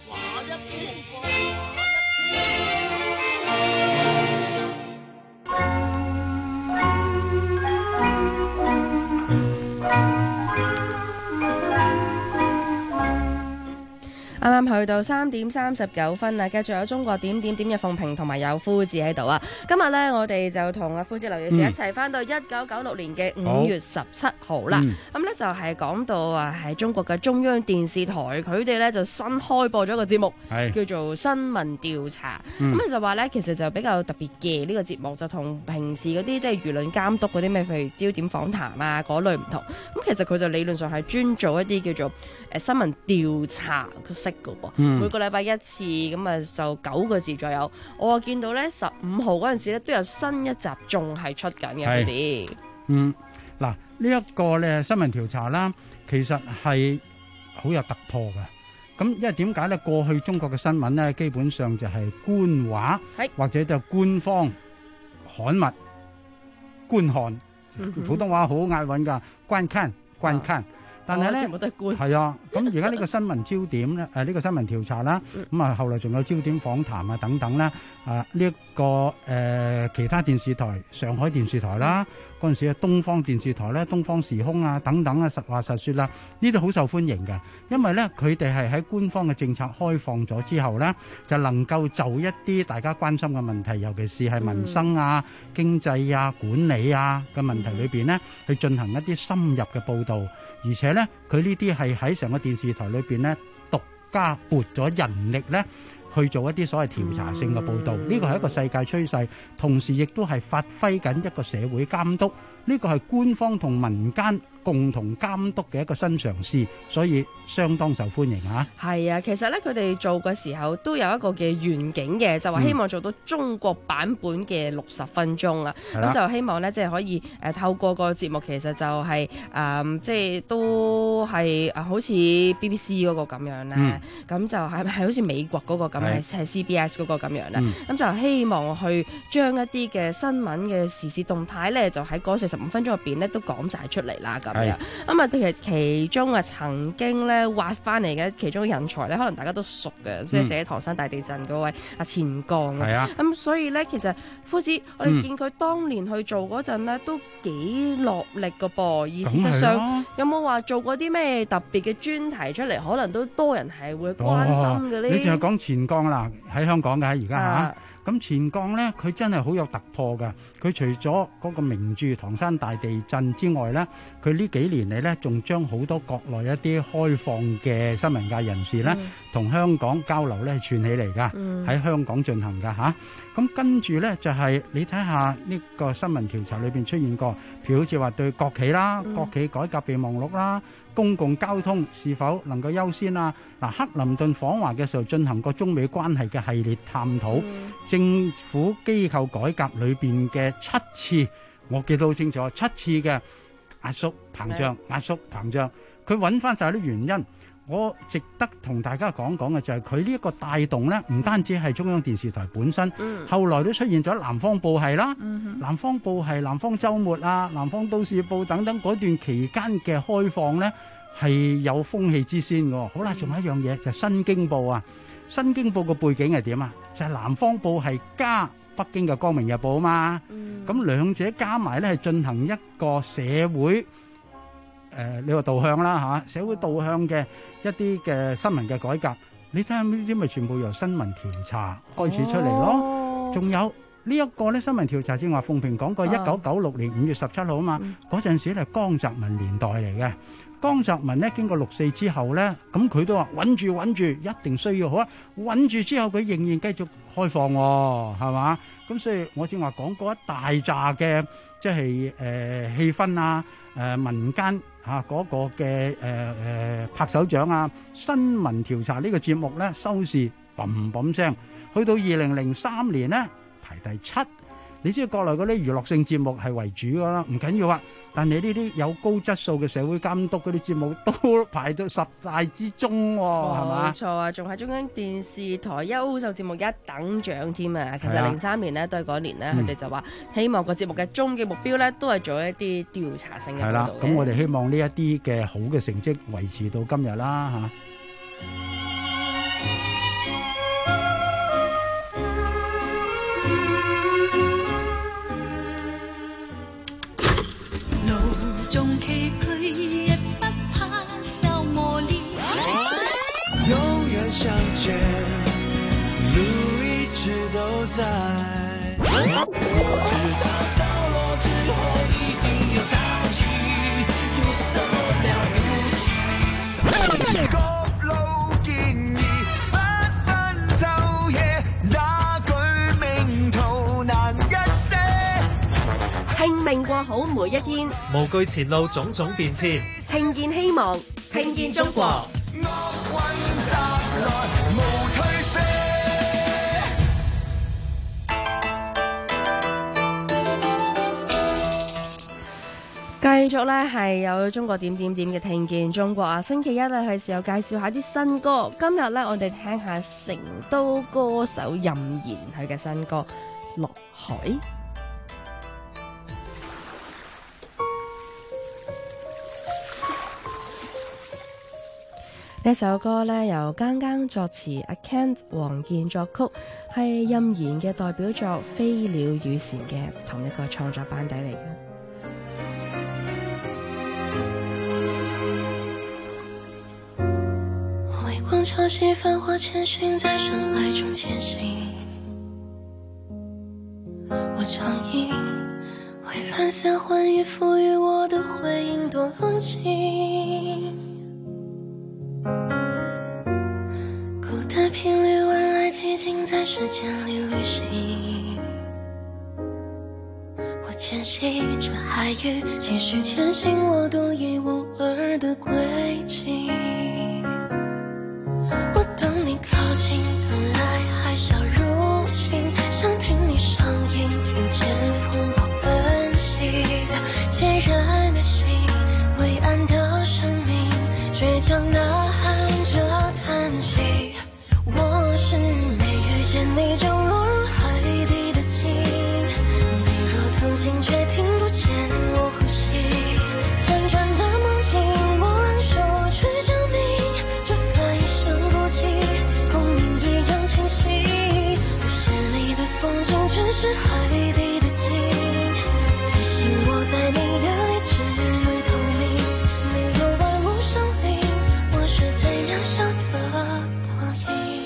啱啱去到3點39分啦，繼續有中國點點點嘅鳳萍同埋有夫子喺度啊！今日呢，我哋就同阿夫子劉女士一齊翻到1996年嘅5月17號啦。咁呢就係講到啊，喺中國嘅中央電視台，佢哋呢就新開播咗一個節目，叫做新聞調查。咁就話呢，其實就比較特別嘅呢個節目，就同平時嗰啲即係輿論監督嗰啲咩，譬如焦點訪談啊嗰類唔同。咁其實佢就理論上係專做一啲叫做新聞調查式嘅噃，每個禮拜一次，咁啊就9個字左右。我啊見到咧15號嗰陣時咧都有新一集仲係出緊嘅，好似嗱呢一個咧新聞調查啦，其實係好有突破嘅。咁因為點解咧？過去中國嘅新聞咧，基本上就係官話或者就官方刊物觀看，普通話好押韻㗎，觀看。但係咧，係啊，咁而家呢個新聞焦點咧，呢個新聞調查啦，咁啊後來仲有焦點訪談啊等等啦，呢一個其他電視台，上海電視台啦，嗰陣時啊東方電視台咧，東方時空啊等等啊，實話實說啦，呢啲好受歡迎嘅，因為咧佢哋係喺官方嘅政策開放咗之後咧，就能夠就一啲大家關心嘅問題，尤其是係民生啊、經濟啊、管理啊嘅問題裏邊咧，去進行一啲深入嘅報導。而且咧，佢呢啲係喺成個電視台裏邊咧，獨家撥咗人力咧去做一啲所謂調查性嘅報導。呢個係一個世界趨勢，同時亦都係發揮緊一個社會監督。呢個係官方同民間共同監督嘅一個新嘗試，所以相當受歡迎啊！ 係啊，其實咧佢哋做嘅時候都有一個嘅願景嘅，就話希望做到中國版本嘅60分鐘啊！咁就希望咧即係可以透過個節目，其實就係即係都係好似 BBC 嗰個咁樣咧，咁就係好似美國嗰個咁係 CBS 嗰個咁樣咧，咁就希望去將一啲嘅新聞嘅時事動態咧，就喺嗰45分鐘入邊咧都講晒出嚟啦咁樣。咁啊，其中啊曾經咧挖翻嚟嘅其中人才咧，可能大家都熟嘅，即係寫唐山大地震嗰位阿錢剛啊。咁所以咧，其實夫子我哋見佢當年去做嗰陣咧，都幾落力噶噃。而事實上，有冇話做過啲咩特別嘅專題出嚟，可能都多人係會關心嘅咧？ 你淨係講錢剛啦，喺香港嘅而家嚇。咁錢剛咧，佢真係好有突破㗎。佢除咗嗰個名著《唐山大地震》之外咧，佢呢幾年嚟咧，仲將好多國內一啲開放嘅新聞界人士咧，同香港交流咧串起嚟㗎，喺香港進行㗎嚇。咁跟住咧就係你睇下呢個新聞調查裏邊出現過，譬如好似話對國企啦、國企改革備忘錄啦、公共交通是否能夠優先啊？嗱，克林頓訪華嘅時候進行過中美關係嘅系列探討，政府機構改革裏邊嘅7次，我記得好清楚，7次嘅壓縮膨脹、壓縮膨脹，佢揾翻晒啲原因。我值得同大家講講嘅就係佢呢一個帶動咧，唔單止係中央電視台本身，後來都出現咗南方報系啦、南方報系、南方週末啊、南方都市報等等嗰段期間嘅開放咧，係有風氣之先嘅。好啦，仲有一樣嘢就係新京報啊。新京報嘅背景係點啊？就係南方報系加北京嘅光明日報啊嘛。咁兩者加埋咧係進行一個社會呢個導向啦嚇，社會導向嘅一啲嘅新聞嘅改革。你睇下呢啲咪全部由新聞調查開始出嚟咯。仲有呢一個咧新聞調查先話，鳳萍講過1996年5月17號啊嘛，嗰陣時係江澤民年代嚟嘅。江澤民咧經過6·4之後咧，咁佢都話穩住，一定需要好啊！穩住之後，佢仍然繼續開放喎，係嘛？咁所以我先話講過一大紮嘅，即係氣氛啊，民間嚇嗰個嘅拍手掌啊，新聞調查呢個節目咧收視砰砰聲，去到2003年咧排第7。你知道國內嗰啲娛樂性節目係為主㗎啦，唔緊要啊。 但係呢啲有高質素嘅社會監督嗰啲節目都排到10大之中喎，係嘛？ 冇錯啊，仲係中央電視台優秀節目一等獎添啊！其實03年呢，都係嗰年呢，佢哋就話希望個節目嘅終極目標呢，都係做一啲調查性嘅報導。 係啦，咁我哋希望呢一啲嘅好嘅成績維持到今日啦嚇。 相见，路一直都在。我知道着落之后一定有交集，有什麼了不起？各路建議，不分晝夜，那句名圖難一些。 拼命過好每一天， 無懼前路種種變遷， 聽見希望，聽見中國。繼續咧係有中國點點點嘅聽見中國啊！星期一咧係時候介紹下啲新歌。今日咧我哋聽下成都歌手任賢佢嘅新歌《落海》。呢首歌咧由耕耕作詞，阿 Kent 黃健作曲，係任賢嘅代表作《飛鳥與蟬》嘅同一個創作班底嚟嘅。 微光潮汐繁華千尋，在深海中前行。我唱吟蔚藍色幻影賦予我的回應多溫情。孤單頻率未來寂靜，在時間裏旅行。我牽繫着海域，繼續前行我獨一無二的軌跡。我等你靠近，等來海嘯入侵，想聽你聲音，聽見風暴奔襲。孑然的心，微暗的生命，倔強吶喊着嘆息。我是沒遇見你就落入海底的鯨，你若同行卻聽不見我呼吸。輾轉的夢境，我昂首去證明，就算一生孤寂，共鳴一樣清晰。故事裡的風景只是海底的鯨，提醒我在你眼裡只能透明，沒有萬物生靈，我是最渺小的倒影。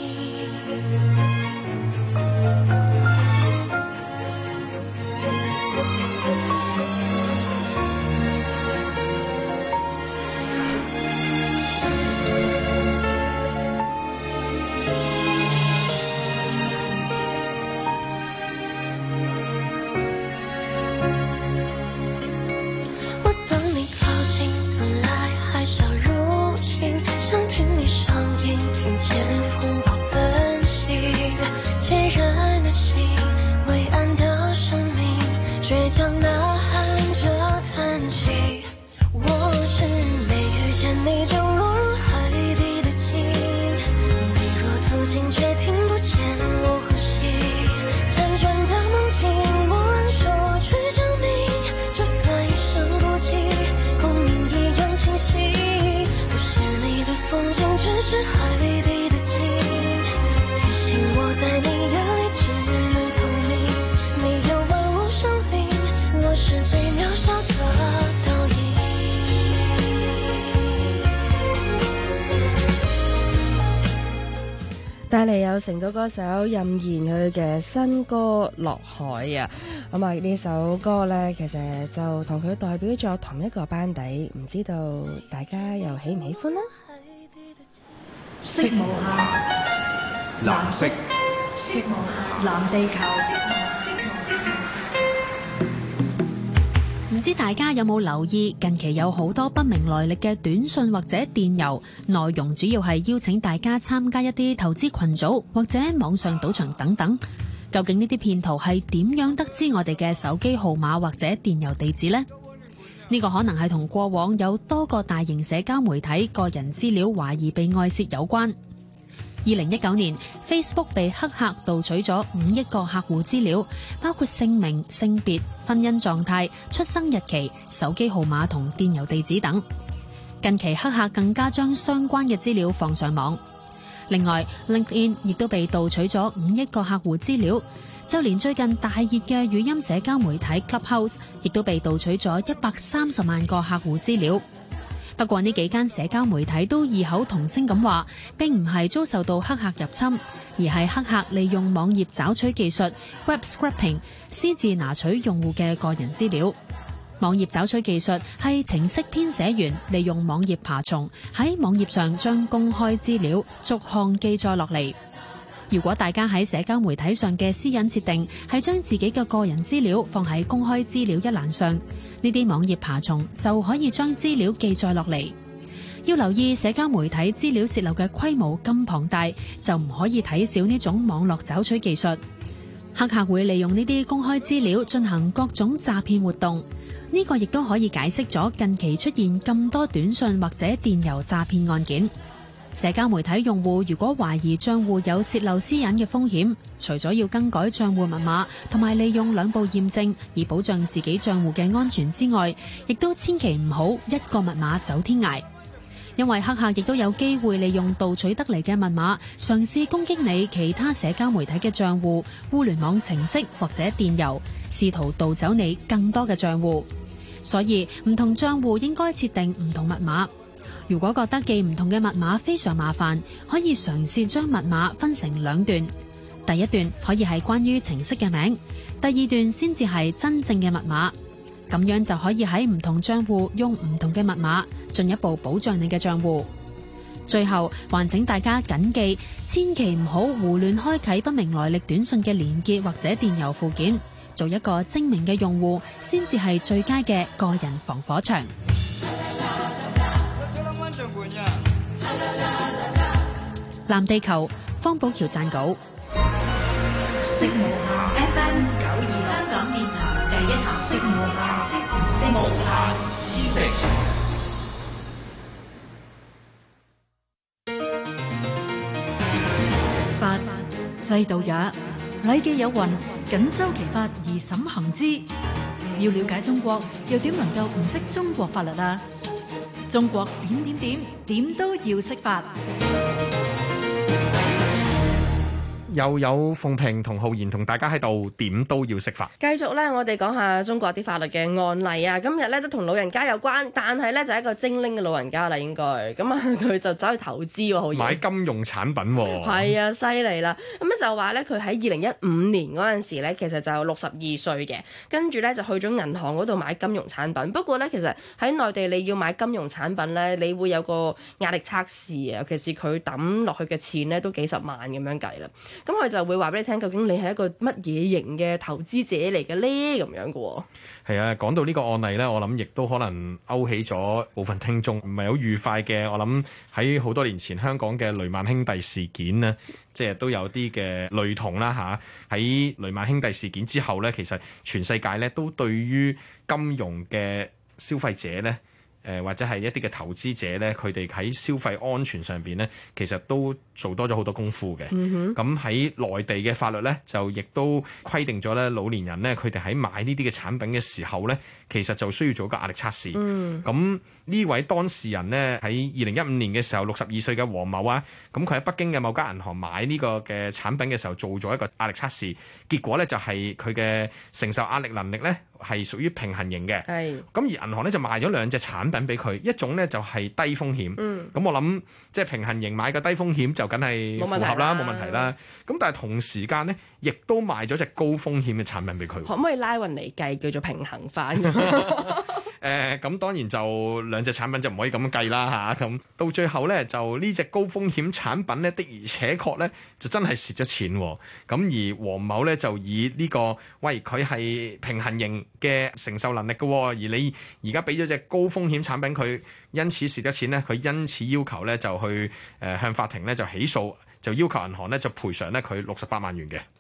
我等你靠近，等來海嘯入侵，想聽你聲音，聽見風暴奔襲。孑然的心，微暗的生命，倔強吶喊着嘆息。我是沒遇見你就落入海底的鯨，你若同行卻聽不見我呼吸。輾轉的夢境，我昂首去證明，就算一生孤寂，共鳴一樣清晰。故事裡的風景只是海底的鯨，提醒我在你眼裡只能透明，沒有萬物生靈，我是最渺小的倒影。 帶嚟有成都歌手任賢佢嘅新歌《落海》啊，咁啊呢首歌呢，其實就同佢代表作同一個班底，唔知道大家又喜唔喜歡呢？ 色無限，藍色，色無限，藍地球。唔知大家有冇留意，近期有好多不明來歷嘅短信或者電郵，內容主要係邀請大家參加一啲投資群組或者網上賭場等等。究竟呢啲騙徒係點樣得知我哋嘅手機號碼或者電郵地址呢？ 呢個可能係同過往有多個大型社交媒體個人資料懷疑被外泄有關。2019年 Facebook 被黑客盜取咗5億個客戶資料，包括姓名、性別、婚姻狀態、出生日期、手機號碼同電郵地址等。近期黑客更加將相關嘅資料放上網。另外 LinkedIn 亦都被盜取咗5億個客戶資料，就連最近大熱嘅語音社交媒體 Clubhouse 亦都被盜取咗130萬個客戶資料。不過呢幾間社交媒體都異口同聲咁話，並唔係遭受到黑客入侵，而係黑客利用網頁找取技術 Web Scraping 私自拿取用戶嘅個人資料。網頁找取技術係程式編寫員利用網頁爬蟲喺網頁上將公開資料逐項記載落嚟。如果大家喺社交媒體上嘅私隱設定係將自己嘅個人資料放喺公開資料一欄上，呢啲網頁爬蟲就可以將資料記載落嚟。要留意社交媒體資料洩漏嘅規模咁龐大，就唔可以睇小呢種網絡找取技術。黑客會利用呢啲公開資料進行各種詐騙活動，呢個亦都可以解釋咗近期出現咁多短信或者電郵詐騙案件。社交媒體用戶如果懷疑賬戶有洩漏私隱嘅風險，除咗要更改賬戶密碼同埋利用2步驗證以保障自己賬戶嘅安全之外，亦都千祈唔好一個密碼走天涯，因為黑客亦都有機會利用盜取得嚟嘅密碼嘗試攻擊你其他社交媒體嘅賬戶、互聯網程式或者電郵，試圖盜走你更多嘅賬戶。所以唔同賬戶應該設定唔同密碼。如果覺得記唔同嘅密碼非常麻煩，可以嘗試將密碼分成2段。第一段可以係關於程式嘅名，第2段先至係真正嘅密碼。咁樣就可以喺唔同賬戶用唔同嘅密碼，進一步保障你嘅賬戶。最後，還請大家謹記，千祈唔好胡亂開啟不明來歷短信嘅連結或者電郵附件。做一個精明嘅用戶，先至係最佳嘅個人防火牆。藍地球，方寶橋撰稿。 色無暇 FM 926香港電台第一台。色無暇，色無暇，知識。 法制度也，禮記有云：謹修其法而審行之。要了解中國，又點能夠唔識中國法律啊？中國點都要識法。 又有鳳萍同浩然同大家喺度點都要識法。 繼續咧，我哋講下中國啲法律嘅案例啊。今日咧都同老人家有關，但係咧就係一個精靈嘅老人家啦，應該咁啊，佢就走去投資喎，浩然買金融產品喎。 係啊，犀利啦！咁咧就話咧，佢喺2015年嗰陣時咧，其實就62歲嘅，跟住咧就去咗銀行嗰度買金融產品。不過咧，其實喺內地你要買金融產品咧，你會有個壓力測試啊，尤其是佢抌落去嘅錢咧都幾十萬咁樣計啦。咁佢就會話俾你聽，究竟你係一個乜嘢型嘅投資者嚟嘅咧？咁樣嘅喎。 係啊，講到呢個案例呢，我諗亦都可能勾起咗部分聽眾唔係好愉快嘅。我諗喺好多年前香港嘅雷曼兄弟事件呢，即係都有啲嘅類同啦嚇。喺雷曼兄弟事件之後呢，其實全世界呢都對於金融嘅消費者呢，或者係一啲嘅投資者呢，佢哋喺消費安全上邊呢，其實都做多咗好多功夫嘅。咁喺內地嘅法律呢，就亦都規定咗咧，老年人呢，佢哋喺買呢啲嘅產品嘅時候呢，其實就需要做一個壓力測試。咁呢位當事人呢，喺2015年嘅時候，62歲嘅黃某啊，咁佢喺北京嘅某間銀行買呢個嘅產品嘅時候，做咗一個壓力測試，結果呢，就係佢嘅承受壓力能力呢，係屬於平衡型嘅。咁而銀行呢，就賣咗2隻產品俾佢，一種呢，就係低風險。咁我諗即係平衡型買個低風險就梗係符合啦，冇問題啦。咁但係同時間呢，亦都賣咗隻高風險嘅產品俾佢。 可唔可以拉勻嚟計，叫做平衡翻？ 咁當然就2隻產品就唔可以咁樣計啦嚇。咁到最後呢，就呢隻高風險產品呢，的而且確呢，就真係蝕咗錢。咁而黃某呢，就以呢個喂，佢係平衡型嘅承受能力嘅，而你而家俾咗隻高風險產品佢，因此蝕咗錢呢，佢因此要求呢，就去向法庭呢，就起訴，就要求銀行呢，就賠償呢佢68萬元嘅。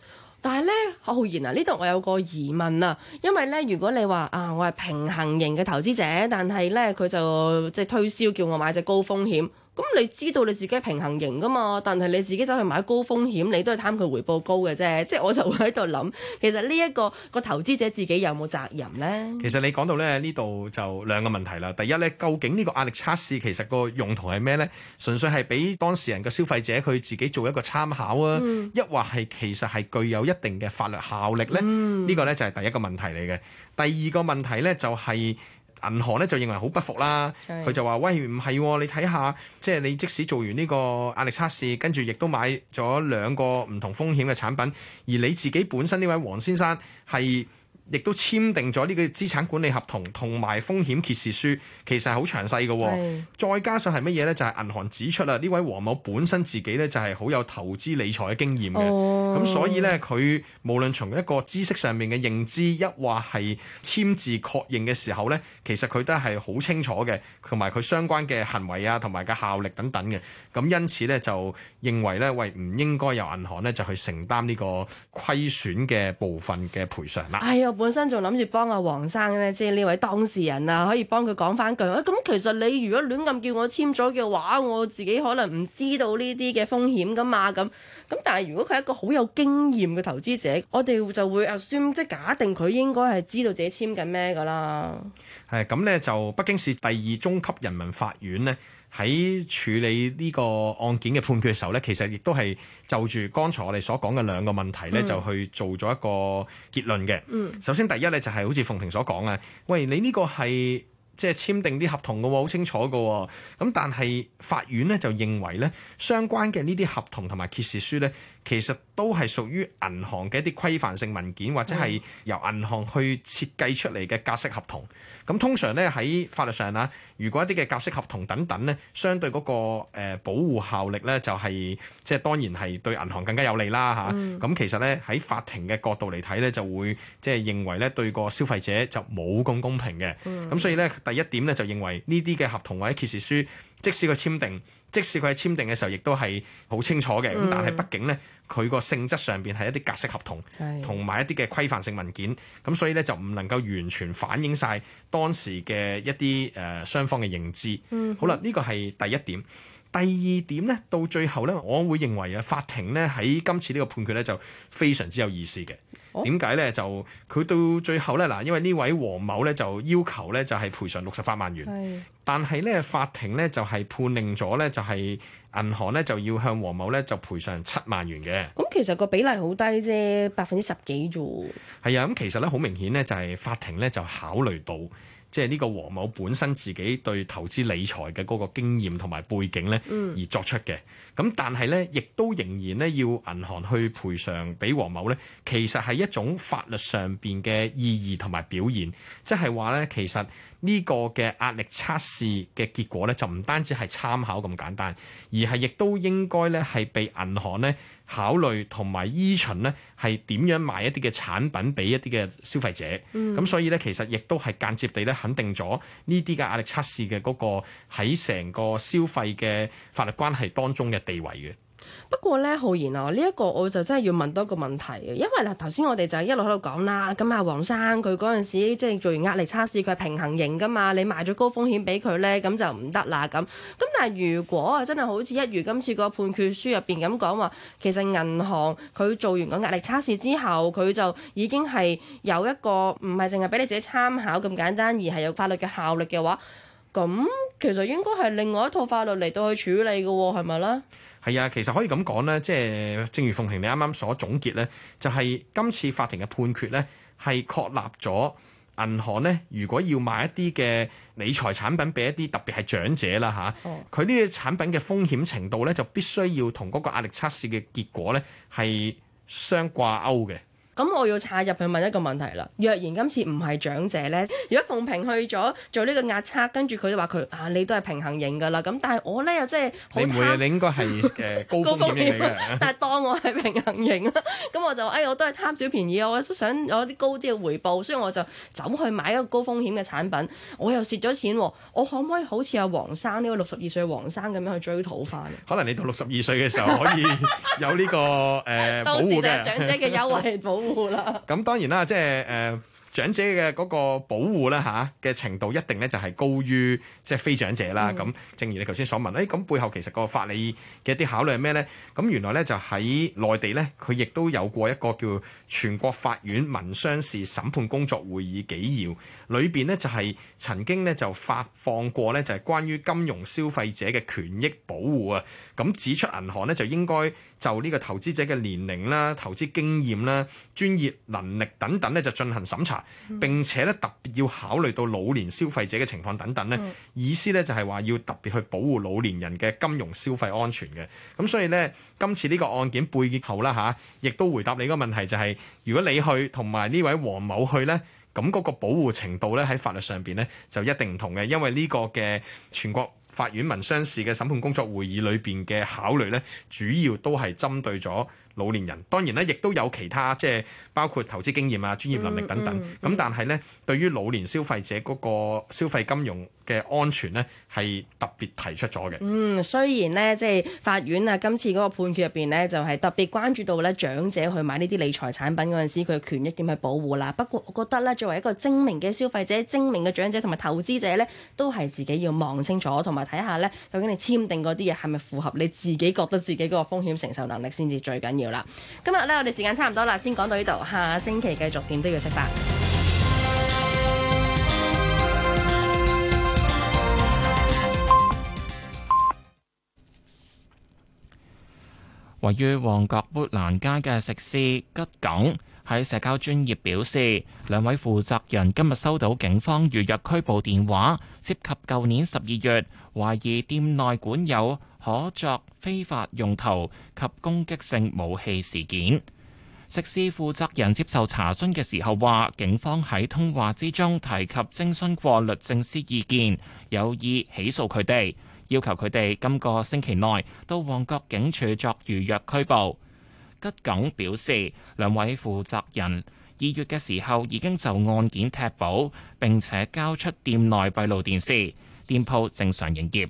但係咧，浩然啊，呢度我有個疑問啊，因為咧，如果你話啊，我係平衡型嘅投資者，但係咧佢就即係推銷叫我買隻高風險。咁你知道你自己係平衡型噶嘛？但係你自己走去買高風險，你都係貪佢回報高嘅啫。即係我就會喺度諗，其實呢一個投資者自己有冇責任呢？ 其實你講到咧呢度就兩個問題啦。第一咧，究竟呢個壓力測試其實個用途係咩呢？純粹係俾當事人嘅消費者佢自己做一個參考啊，抑或係其實係具有一定嘅法律效力呢？呢個呢就係第一個問題嚟嘅。第二個問題呢，就係銀行咧就認為好不服啦，佢就話：喂，唔係喎，你睇下，即係你即使做完呢個壓力測試，跟住亦都買咗兩個唔同風險嘅產品，而你自己本身呢位黃先生係亦都簽訂咗呢個資產管理合同同埋風險揭示書，其實係好詳細嘅。再加上係乜嘢呢？就係銀行指出啦，呢位黃某本身自己呢就係好有投資理財嘅經驗嘅，咁所以呢，佢無論從一個知識上面嘅認知，一或係簽字確認嘅時候呢，其實佢都係好清楚嘅，同埋佢相關嘅行為啊，同埋嘅效力等等嘅。咁因此呢，就認為呢，喂，唔應該由銀行呢就去承擔呢個虧損嘅部分嘅賠償啦。 我本身仲諗住幫阿黃生咧，即係呢位當事人啊，可以幫佢講翻句。咁其實你如果亂咁叫我簽咗嘅話，我自己可能唔知道呢啲嘅風險噶嘛。咁但係如果佢係一個好有經驗嘅投資者，我哋就會 assume 即係假定佢應該係知道自己簽緊咩噶啦。 係咁呢，就北京市第二中級人民法院呢，喺處理呢個案件嘅判決嘅時候呢，其實亦都係就住剛才我哋所講嘅兩個問題呢，就去做咗一個結論嘅。首先第一呢，就係好似鳳婷所講啊，喂，你呢個係即係簽訂啲合同嘅喎，好清楚嘅喎。咁但係法院呢，就認為呢，相關嘅呢啲合同同埋揭示書呢，其實都係屬於銀行嘅一啲規範性文件，或者係由銀行去設計出嚟嘅格式合同。咁通常咧喺法律上啊，如果一啲嘅格式合同等等咧，相對嗰個保護效力咧，就係即係當然係對銀行更加有利啦嚇。咁其實咧喺法庭嘅角度嚟睇咧，就會即係認為咧對個消費者就冇咁公平嘅。咁所以咧第一點咧就認為呢啲嘅合同或者揭示書，即使佢簽訂嘅時候，亦都係好清楚嘅。咁但係畢竟咧，佢個性質上邊係一啲格式合同，同埋一啲嘅規範性文件。咁所以咧就唔能夠完全反映晒當時嘅一啲雙方嘅認知。好啦，呢個係第一點。第二點咧，到最後咧，我會認為啊，法庭咧喺今次呢個判決咧就非常之有意思嘅。點解咧？就佢到最後咧嗱，因為呢位黃某咧就要求咧就係賠償68萬元，但係咧法庭咧就係判令咗咧就係銀行咧就要向黃某咧就賠償7萬元嘅。 咁其實個比例好低啫，10%幾啫。 係啊，咁其實咧好明顯咧就係法庭咧就考慮到，即係呢個黃某本身自己對投資理財嘅嗰個經驗同埋背景咧而作出嘅。咁但係咧，亦都仍然咧要銀行去賠償俾黃某咧，其實係一種法律上邊嘅意義同埋表現，即係話咧，其實呢個嘅壓力測試嘅結果咧，就唔單止係參考咁簡單，而係亦都應該咧係被銀行咧考慮同埋依循咧係點樣賣一啲嘅產品俾一啲嘅消費者。咁所以咧，其實亦都係間接地咧肯定咗呢啲嘅壓力測試嘅嗰個喺成個消費嘅法律關係當中嘅地位嘅。 不過咧，浩然啊，呢一個我就真係要問多一個問題嘅，因為嗱頭先我哋就一路喺度講啦，咁啊黃生佢嗰陣時即係做完壓力測試，佢係平衡型噶嘛，你賣咗高風險俾佢咧，咁就唔得啦咁。但係如果啊真係好似一如今次個判決書入邊咁講話，其實銀行佢做完個壓力測試之後，佢就已經係有一個唔係淨係俾你自己參考咁簡單，而係有法律嘅效力嘅話，咁其實應該係另外一套法律嚟到去處理嘅喎，係咪咧？ 係啊，其實可以咁講咧，即係正如鳳婷你啱啱所總結咧，就係今次法庭嘅判決咧，係確立咗銀行咧，如果要賣一啲嘅理財產品俾一啲特別係長者啦嚇，佢呢啲產品嘅風險程度咧，就必須要同嗰個壓力測試嘅結果咧係相掛鈎嘅。 咁我要插入去問一個問題啦。若然今次唔係長者咧，如果鳳萍去咗做呢個壓測，跟住佢就話佢你都係平衡型㗎啦。咁但係我咧又真係好你唔會啊，你應該係高風險型嚟嘅。 但係當我係平衡型啦，咁我就我都係貪小便宜，我都想有啲高啲嘅回報，所以我就走去買一個高風險嘅產品，我又蝕咗錢喎。我可唔可以好似阿黃生呢個62歲黃生咁樣去追討翻？ 可能你到62歲嘅時候可以有呢個保護嘅長者嘅優惠保護啦。 咁當然啦，即係長者嘅嗰個保護咧嘅程度一定咧就係高於即係非長者啦。咁、正如你頭先所問，咁背後其實個法理嘅一啲考慮係咩咧？咁原來咧就喺內地咧，佢亦都有過一個叫全國法院民商事審判工作會議紀要，裏邊咧就係曾經咧就發放過咧就係關於金融消費者嘅權益保護啊。咁指出銀行咧就應該就呢個投資者嘅年齡啦、投資經驗啦、專業能力等等咧就進行審查。並且咧特別要考慮到老年消費者嘅情況等等咧，意思咧就係話要特別去保護老年人嘅金融消費安全嘅。咁所以咧，今次呢個案件背後啦亦都回答你個問題就係，如果你去同埋呢位黃某去咧，咁嗰個保護程度咧喺法律上邊咧就一定唔同嘅，因為呢個嘅全國法院民商事嘅審判工作會議裏邊嘅考慮咧，主要都係針對咗老年人。當然咧，亦都有其他即係包括投資經驗啊、專業能力等等。咁但係咧，對於老年消費者嗰個消費金融嘅安全咧，係特別提出咗嘅。 雖然咧即係法院啊，今次嗰個判決入邊咧，就係特別關注到咧長者去買呢啲理財產品嗰陣時，佢嘅權益點去保護啦。不過我覺得咧，作為一個精明嘅消費者、精明嘅長者同埋投資者咧，都係自己要望清楚，同埋睇下咧，究竟你簽訂嗰啲嘢係咪符合你自己覺得自己嗰個風險承受能力先至最緊要啦。今日咧，我哋時間差唔多啦，先講到呢度，下星期繼續點都要識法。 位於旺角砵蘭街嘅食肆吉耿喺社交專頁表示，兩位負責人今日收到警方預約拘捕電話，涉及舊年12月懷疑店內管有可作非法用途及攻擊性武器事件。食肆負責人接受查詢嘅時候話，警方喺通話之中提及徵詢過律政司意見，有意起訴佢哋，要求佢哋今個星期內到旺角警署作預約拘捕。吉耿表示，兩位負責人2月嘅時候已經就案件踢保，並且交出店內閉路電視，店鋪正常營業。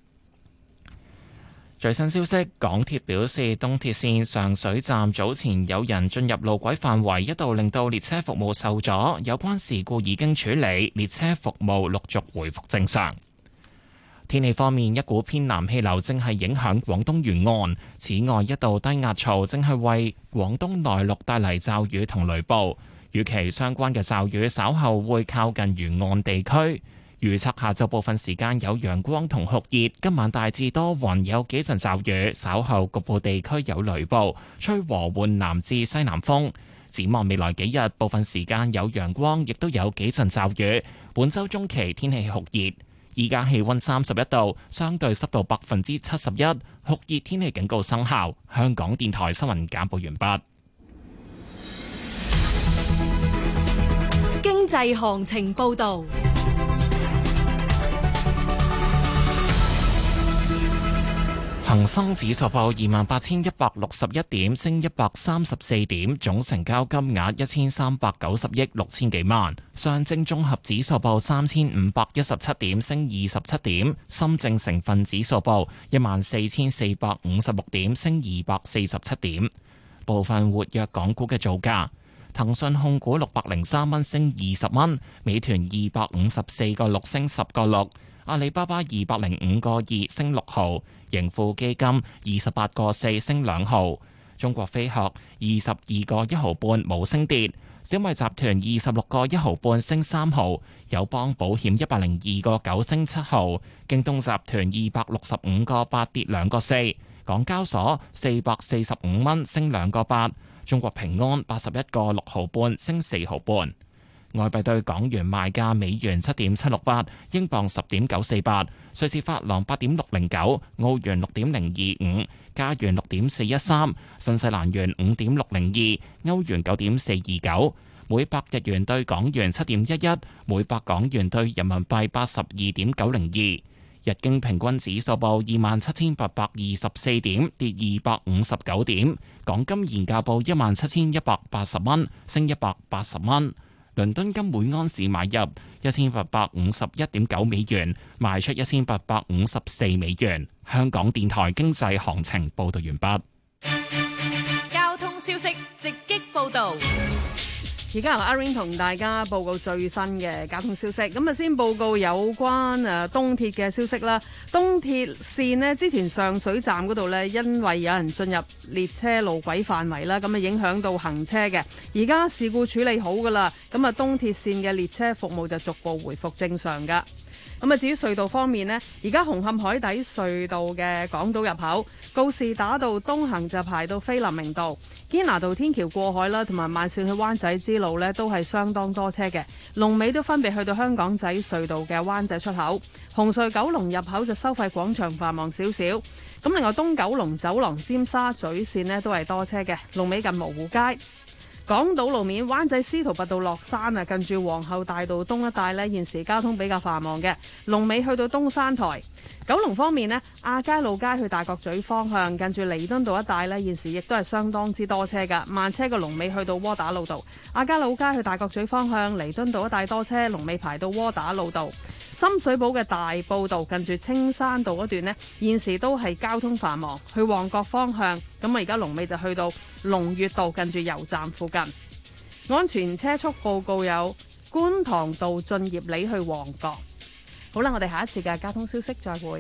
最新消息，港鐵表示，東鐵線上水站早前有人進入路軌範圍，一度令到列車服務受阻，有關事故已經處理，列車服務陸續回復正常。天氣方面，一股偏南氣流正係影響廣東沿岸，此外一道低壓槽正係為廣東內陸帶嚟驟雨同雷暴，與其相關嘅驟雨稍後會靠近沿岸地區。預測下晝部分時間有陽光同酷熱，今晚大致多雲，有幾陣驟雨，稍後局部地區有雷暴，吹和緩南至西南風。展望未來幾日，部分時間有陽光，亦都有幾陣驟雨。本週中期天氣酷熱，依家氣溫31度，相對濕度71%，酷熱天氣警告生效。香港電台新聞簡報完畢。 經濟行情報導。 恒生指數報28,161點，升134點，總成交金額1390億6千幾萬。上證綜合指數報3517點，升27點。深證成分指數報14456點，升247點。部分活躍港股嘅造價：騰訊控股603蚊，升20蚊；美團254個6，升10個6；阿里巴巴205個2，升6毫。盈富基金28個4，升2毫，中國飛鶴22個1毫半，冇升跌，小米集團26個1毫半，升3毫，友邦保險102個9，升7毫，京東集團265個8，跌2個4，港交所445蚊，升2個8，中國平安81個6毫半，升4毫半。 外幣對港元賣價：美元7.768，英鎊10.948，瑞士法郎8.609，澳元6.025，加元6.413，新西蘭元5.602，歐元9.429。每百日元對港元7.11，每百港元對人民幣82.902。日經平均指數報27,824點，跌259點。港金現價報17,180蚊，升180蚊。倫敦金每安士買入1851.9美元，賣出1854美元。香港電台經濟行情報道完畢。 交通消息直擊報道。 而家由阿 Ring 同大家報告最新嘅交通消息。咁啊，先報告有關東鐵嘅消息啦。東鐵線呢，之前上水站嗰度呢，因為有人進入列車路軌範圍啦，咁啊影響到行車嘅。而家事故處理好噶啦，咁啊東鐵線嘅列車服務就逐步回復正常噶。咁啊，至於隧道方面呢，而家紅磡海底隧道嘅港島入口告士打道東行就排到菲林明道。堅拿道天橋過海啦，同埋慢線去灣仔之路呢，都係相當多車嘅。龍尾都分別去到香港仔隧道嘅灣仔出口，紅隧九龍入口就收費廣場繁忙少少。咁另外東九龍走廊尖沙咀線呢，都係多車嘅，龍尾近蕪湖街。港島路面灣仔司徒拔道落山啊，近住皇后大道東一帶呢，現時交通比較繁忙嘅，龍尾去到東山台。九龍方面呢，亞皆老街去大角咀方向，近住彌敦道一帶呢，現時亦都係相當之多車㗎，慢車嘅龍尾去到窩打老道。亞皆老街去大角咀方向，彌敦道一帶多車，龍尾排到窩打老道。深水埗嘅大埔道近住青山道嗰段呢，現時都係交通繁忙，去旺角方向，咁啊而家龍尾就去到龍悅道近住油站附近。安全車速報告有觀塘道駿業里去旺角。好啦，我哋下一次嘅交通消息再會。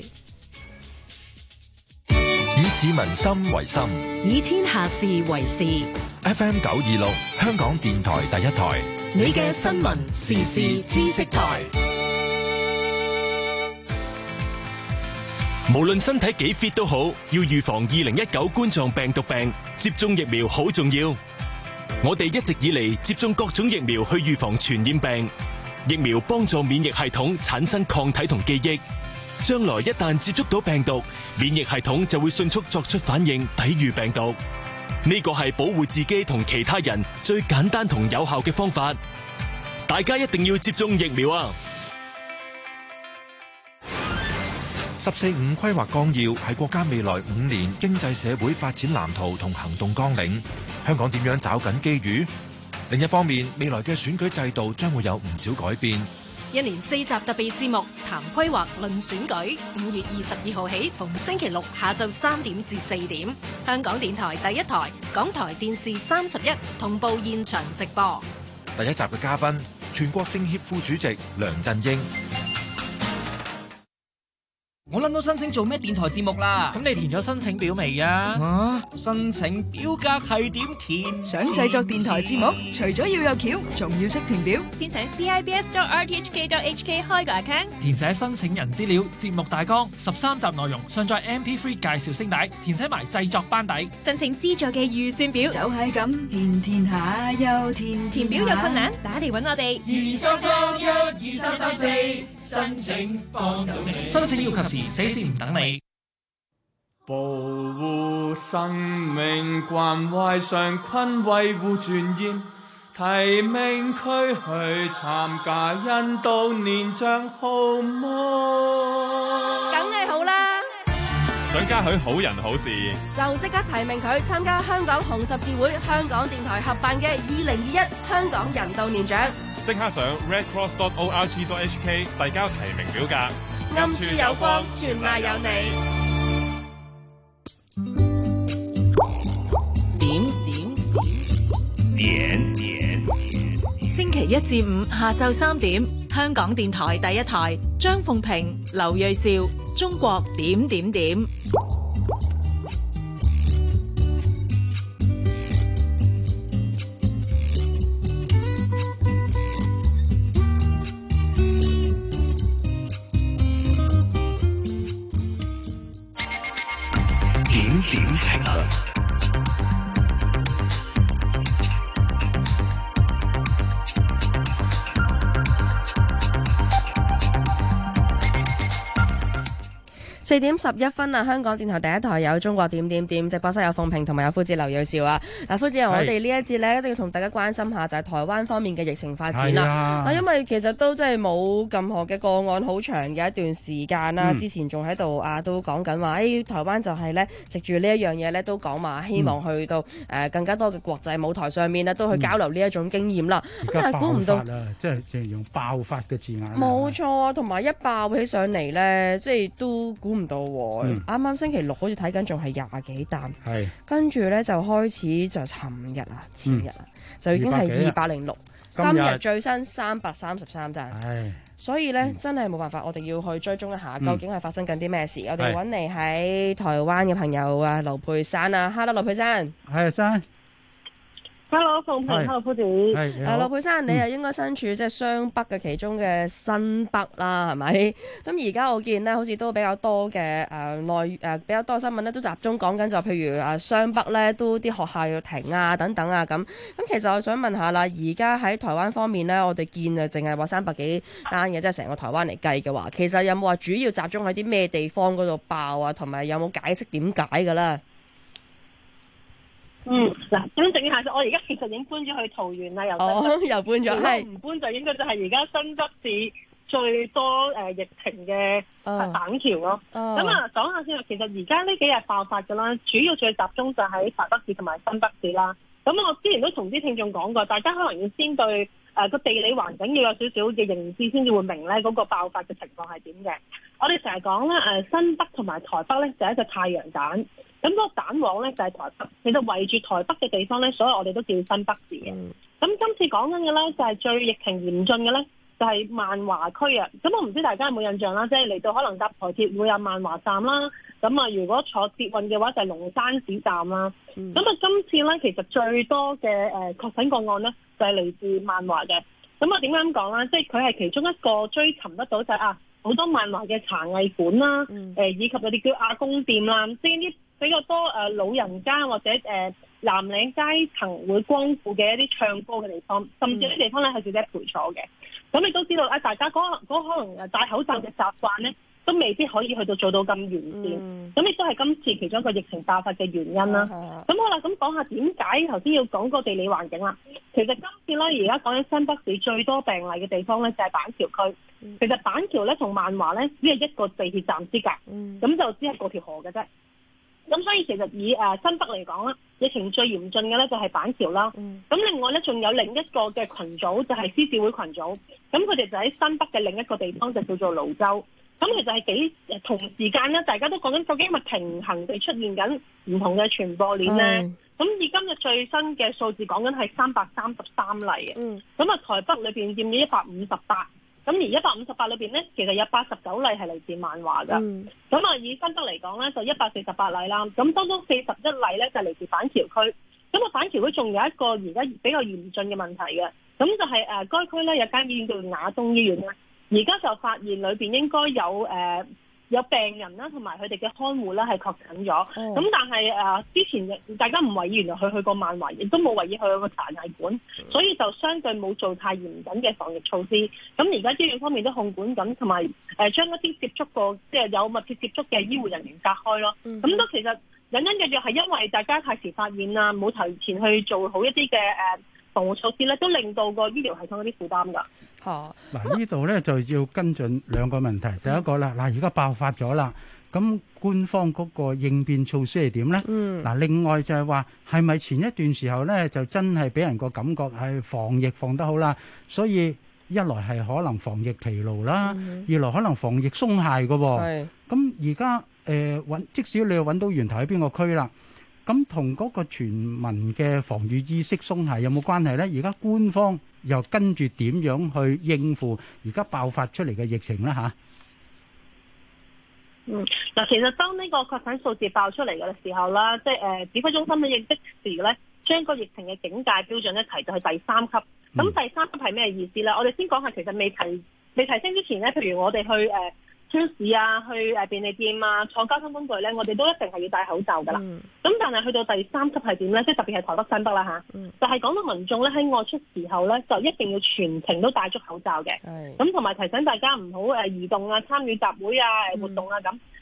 以市民心為心， 以天下事為事。 FM 926，香港電台第一台， 你嘅新聞時事知識台。 無論身體幾 fit 都好，要預防2019冠狀病毒病，接種疫苗好重要。我哋一直以嚟接種各種疫苗去預防傳染病。疫苗幫助免疫系統產生抗體同記憶，將來一旦接觸到病毒，免疫系統就會迅速作出反應，抵禦病毒。呢個係保護自己同其他人最簡單同有效嘅方法。大家一定要接種疫苗啊 ！14-5規劃綱要係國家未來5年經濟社會發展藍圖同行動綱領。香港點樣抓緊機遇？另一方面，未來嘅選舉制度將會有唔少改變。 一連4集特別節目談規劃論選舉，5月22號起，逢星期六下晝3點至4點，香港電台第一台、港台電視31同步現場直播。 第一集嘅嘉賓，全國政協副主席梁振英。 我諗到申請做咩電台節目啦。 咁你填咗申請表未啊？ 申請表格係點填？ 想製作電台節目，除咗要有橋，仲要識填表。 先上 CIBS.RTHK.HK 開個 account， 填寫申請人資料、節目大綱、13集內容，上載 MP3 介紹聲帶，填寫埋製作班底。 申請資助嘅預算表就係咁，填下又填。 填表有困難，打嚟揾我哋。 23312334，申請幫到你。 申請要及時，死線唔等你。 保護生命，關懷上困，維護尊嚴，提名區去參加印度年獎好麼？ 梗係好啦！ 想嘉許好人好事， 就即刻提名佢參加香港紅十字會、香港電台合辦嘅2021香港人道年獎。 即刻上 redcross.org.hk 遞交提名表格。 暗處有光，全賴有你。 點。 星期一至五下晝3點，香港電台第一台，張鳳平、劉銳紹，中國點點點。 4點11分啊！香港電台第一台有中國點點點直播室有鳳萍同埋有夫子劉耀兆啊！夫子，我哋呢一節呢，一定要同大家關心下就係台灣方面嘅疫情發展啦。因為其實都真係冇任何嘅個案好長嘅一段時間啦。之前仲喺度都講緊話，台灣就係呢食住呢一樣嘢呢，都講話希望去到更加多嘅國際舞台上面呢，都去交流呢一種經驗啦。咁但係估唔到， 即係用爆發嘅字眼。 冇錯，同埋一爆起上嚟呢，即係都估唔到喎。啱啱星期六好似睇緊仲係20幾單，跟住呢就開始就前日就已經係206，今日最新333單。所以呢，真係冇辦法，我哋要去追蹤一下究竟係發生緊啲咩事。我哋揾嚟喺台灣嘅朋友啊，劉佩珊啊，Hello，劉佩珊， 係珊。 Hello， 鳳萍 ，Hello， 夫子。 劉佩珊，你又應該身處即係雙北嘅其中嘅新北啦，係咪？咁而家我見咧，好似都比較多嘅比較多新聞咧，都集中講緊就譬如雙北咧，都啲學校要停啊，等等啊咁。咁其實我想問下啦，而家喺台灣方面咧，我哋見啊，淨係話300幾單嘅，即係成個台灣嚟計嘅話，其實有冇話主要集中喺啲咩地方嗰度爆啊？同埋有冇解釋點解㗎咧？ 嗱，咁整下我而家其實已經搬咗去桃園啦，又搬咗，係唔搬就應該就係而家新北市最多疫情嘅板橋咯。咁講下先，其實而家呢幾日爆發嘅啦，主要最集中就喺台北市同埋新北市啦。咁我之前都同啲聽眾講過，大家可能要先對個地理環境要有少少嘅認知，先至會明咧嗰個爆發嘅情況係點嘅。我哋成日講咧新北同埋台北咧就係一個太陽蛋。咁嗰個蛋黃咧就係台北，其實圍住台北嘅地方咧，所以我哋都叫新北市嘅。咁今次講緊嘅咧就係最疫情嚴峻嘅咧，就係萬華區啊。咁我唔知大家有冇印象啦，即係嚟到可能搭台鐵會有萬華站啦。咁啊，如果坐捷運嘅話就係龍山寺站啦。咁今次咧其實最多嘅確診個案咧就係嚟自萬華嘅。咁啊點解咁講咧？即係佢係其中一個追尋得到就係好多萬華嘅茶藝館啦，以及有啲叫阿公店啦，即係啲比較多老人家或者藍領階層會光顧嘅一啲唱歌嘅地方，甚至啲地方咧係小姐陪坐嘅。咁你都知道可能戴口罩嘅習慣咧，都未必可以去到做到咁完善。咁亦都係今次其中一個疫情爆發嘅原因啦。咁好啦，咁講下點解頭先要講個地理環境啦。其實今次咧而家講緊新北市最多病例嘅地方咧就係板橋區。其實板橋咧同萬華咧只係一個地鐵站之隔，咁就只係過條河嘅啫。咁所以其實以新北嚟講啦，疫情最嚴峻嘅咧就係板橋啦。咁另外咧仲有另一個嘅群組就係獅子會群組，咁佢哋就喺新北嘅另一個地方就叫做蘆洲。咁其實係同時間咧，大家都講緊究竟係咪平衡地出現緊唔同嘅傳播鏈咧？咁以今日最新嘅數字講緊係333例嘅。咁台北裏邊佔咗158。咁而158裏邊咧，其實有89例係嚟自萬華㗎。咁以新北嚟講咧，就148例啦。咁當中41例咧就嚟自板橋區。咁板橋區仲有一個而家比較嚴峻嘅問題嘅，咁就係該區咧有間醫院叫亞東醫院咧，而家就發現裏邊應該有病人啦，同埋佢哋嘅看護咧係確診咗。咁但係之前大家唔懷疑，原來佢去過萬華，亦都冇懷疑佢有個茶藝館，所以就相對冇做太嚴謹嘅防疫措施。咁而家醫院方面都控管緊，同埋將一啲接觸過即係有密切接觸嘅醫護人員隔開咯。咁都其實隱隱約約係因為大家太遲發現啦，冇提前去做好一啲嘅防護措施咧，都令到個醫療系統有啲負擔㗎。 嗱，呢度咧就要跟進兩個問題。第一個啦，而家爆發咗啦，咁官方嗰個應變措施係點咧？另外就係話係咪前一段時候咧就真係俾人個感覺係防疫防得好啦，所以一來係可能防疫疲勞啦，二來可能防疫鬆懈㗎喎。咁而家即使你揾到源頭喺邊個區啦，咁同嗰個全民嘅防禦意識鬆懈有冇關係咧？而家官方又跟住點樣去應付而家爆發出嚟嘅疫情咧？ 其實當呢個確診數字爆出嚟嘅時候啦，即係指揮中心咧亦即時咧將個疫情嘅警戒標準咧提到去第3級。咁第3級係咩意思咧？我哋先講下，其實未提升之前咧，譬如我哋去超市啊，去便利店啊，坐交通工具咧，我哋都一定係要戴口罩噶啦。咁但係去到第3級係點咧？即係特別係台北新北啦就係講到民眾咧喺外出時候咧，就一定要全程都戴足口罩嘅。咁同埋提醒大家唔好移動啊、參與集會啊、活動啊咁。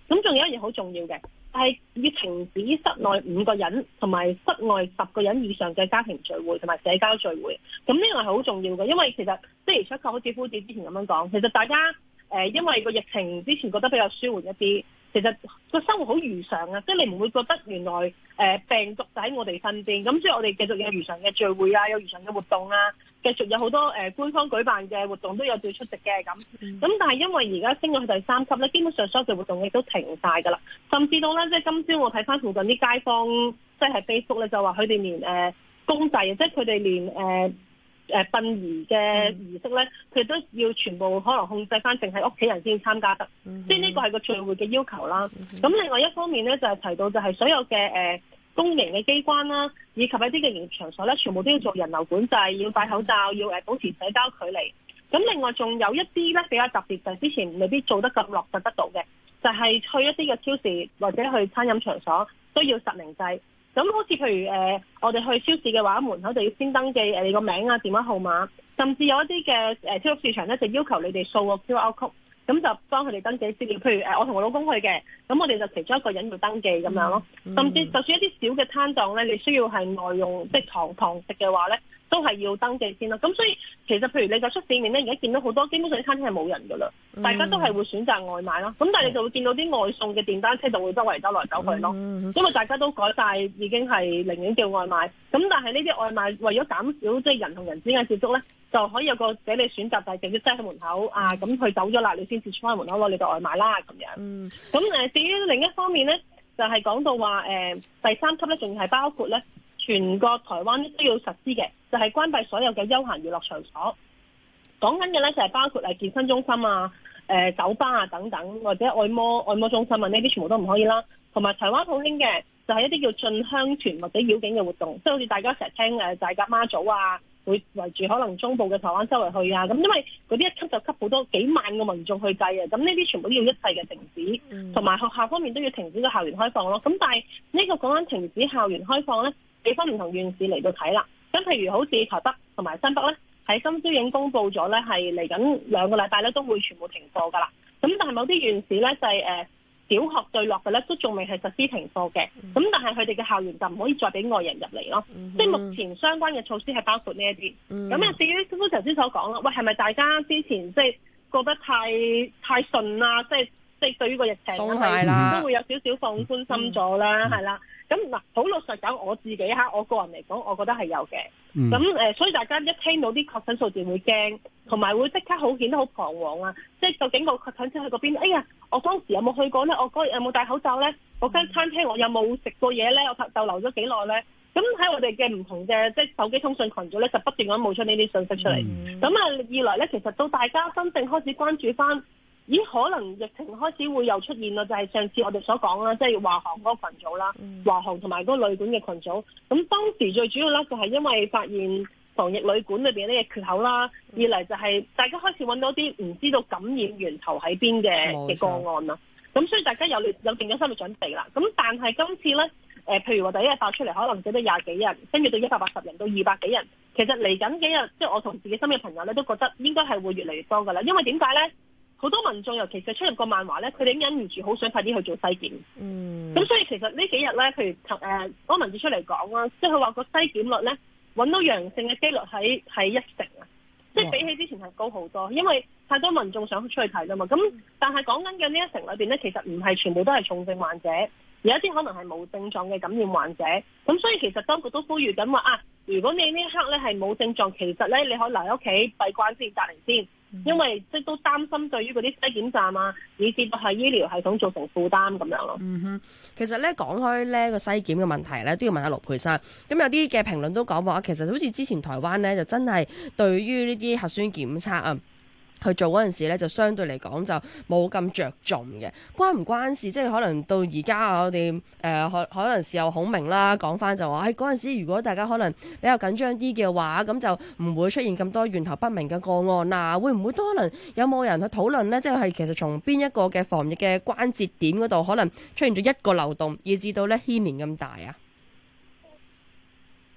咁仲有一樣好重要嘅，係要停止室內5個人同埋室外10個人以上嘅家庭聚會同埋社交聚會。咁呢個係好重要嘅，因為其實的而且確好似夫子之前咁樣講，其實大家因為個疫情之前覺得比較舒緩一啲，其實個生活好如常啊，即係你唔會覺得原來病毒就喺我哋身邊，咁所以我哋繼續有如常嘅聚會啊，有如常嘅活動啊，繼續有好多官方舉辦嘅活動都有照出席嘅咁。咁但係因為而家升咗去第3級咧，基本上所有嘅活動亦都停晒㗎啦，甚至到咧即係今朝我睇翻附近啲街坊，即係 Facebook 咧就話佢哋連公祭，即係佢哋連殯儀嘅儀式咧，佢都要全部可能控制翻，淨係屋企人先參加得。即係呢個係個聚會嘅要求啦。咁另外一方面咧，就係提到就係所有嘅公營嘅機關啦，以及一啲嘅營業場所咧，全部都要做人流管制，要戴口罩，要保持社交距離。咁另外仲有一啲咧比較特別，就係之前未必做得咁落實得到嘅，就係去一啲嘅超市或者去餐飲場所都要實名制。咁好似譬如我哋去超市嘅話，門口就要先登記你個名啊、電話號碼，甚至有一啲嘅超級市場咧就要求你哋掃個 QR code，咁就幫佢哋登記資料。譬如我同我老公去嘅，咁我哋就其中一個人要登記咁樣咯。甚至就算一啲小嘅攤檔咧，你需要係內用即係堂食嘅話咧，都係要登記先啦。咁所以其實譬如你就出市面咧，而家見到好多基本上啲餐廳係冇人噶啦，大家都係會選擇外賣咯。咁但係你就會見到啲外送嘅電單車就會周圍走來走去咯，因為大家都改晒，已經係寧願叫外賣。咁但係呢啲外賣為咗減少即係人同人之間接觸咧，就可以有個俾你選擇，就係直接擠喺門口啊，咁佢走咗啦，你先至出翻門口攞你個外賣啦咁樣。咁至於另一方面咧，就係講到話第3級咧，仲係包括咧全個台灣都要實施嘅，就係關閉所有嘅休閒娛樂場所。講緊嘅咧就係包括健身中心啊、酒吧啊等等，或者按摩中心啊，呢啲全部都唔可以啦。同埋台灣好興嘅就係一啲叫進香團或者繞境嘅活動，即係好似大家成日聽大甲媽祖啊，會圍住可能中部嘅台灣周圍去啊，咁因為嗰啲一級就級好多幾萬個民眾去計啊，咁呢啲全部都要一切嘅停止，同埋學校方面都要停止個校園開放咯。咁但係呢個講緊停止校園開放咧，幾分唔同縣市嚟到睇啦。咁譬如好似台北同埋新北咧，喺今朝已經公佈咗咧，係嚟緊2個禮拜咧都會全部停課噶啦。咁但係某啲縣市咧就係小學對落嘅咧，都仲未係實施停課嘅。咁但係佢哋嘅校園就唔可以再俾外人入嚟咯。即係目前相關嘅措施係包括呢一啲。咁至於都頭先所講啦，喂，係咪大家之前即係覺得太順啦？即係對於個疫情都會有少少放寬心咗啦，係啦。咁嗱，好老實講，我自己我個人嚟講，我覺得係有嘅。咁所以大家一聽到啲確診數字會驚，同埋會即刻見得好彷徨啊！即係究竟個確診者去嗰邊？哎呀，我當時有冇去過咧？我嗰日有冇戴口罩咧？嗰間餐廳我有冇食過嘢咧？我逗留咗幾耐咧？咁喺我哋嘅唔同嘅即係手機通訊群組咧，就不斷咁冒出呢啲信息出嚟。咁二來咧，其實到大家真正開始關注翻。咦，可能疫情開始會又出現啦，就係上次我哋所講啦，即係華航嗰個群組啦，華航同埋嗰個旅館嘅群組。咁當時最主要咧就係因為發現防疫旅館裏邊呢個缺口啦，二嚟就係大家開始揾到啲唔知道感染源頭喺邊嘅個案啦。咁所以大家有定咗心理準備啦。咁但係今次咧，譬如話第一日爆出嚟可能只得20幾人，跟住到180人到200幾人，其實嚟緊幾日，即係我同自己身邊嘅朋友咧都覺得應該係會越嚟越多噶啦。因為點解咧？好多民眾尤其是出入個萬華咧，佢哋已經忍唔住好想快啲去做篩檢。咁所以其實呢幾日咧，譬如柯文哲出嚟講啦，即係佢話個篩檢率咧揾到陽性嘅機率喺1成啊，即係比起之前係高好多，因為太多民眾想出去睇啦嘛。咁但係講緊嘅呢1成裏邊咧，其實唔係全部都係重症患者，有一啲可能係冇症狀嘅感染患者。咁所以其實當局都呼籲緊話如果你呢一刻咧係冇症狀，其實咧你可以留喺屋企閉關先隔離先。因為即係都擔心對於嗰啲篩檢站啊，以至到係醫療系統造成負擔咁樣咯。 其實咧講開呢個篩檢嘅問題咧，都要問下盧珮珊。咁有啲嘅評論都講話，其實好似之前台灣咧就真係對於呢啲核酸檢測啊，去做嗰陣時咧，就相對嚟講就冇咁着重嘅。關唔關事？即係可能到而家我哋可能事後孔明啦，講翻就話，嗰陣時如果大家可能比較緊張啲嘅話，咁就唔會出現咁多源頭不明嘅個案啦。會唔會都可能有冇人去討論呢？即係其實從邊一個嘅防疫嘅關節點嗰度，可能出現咗一個漏洞，以至到咧牽連咁大啊？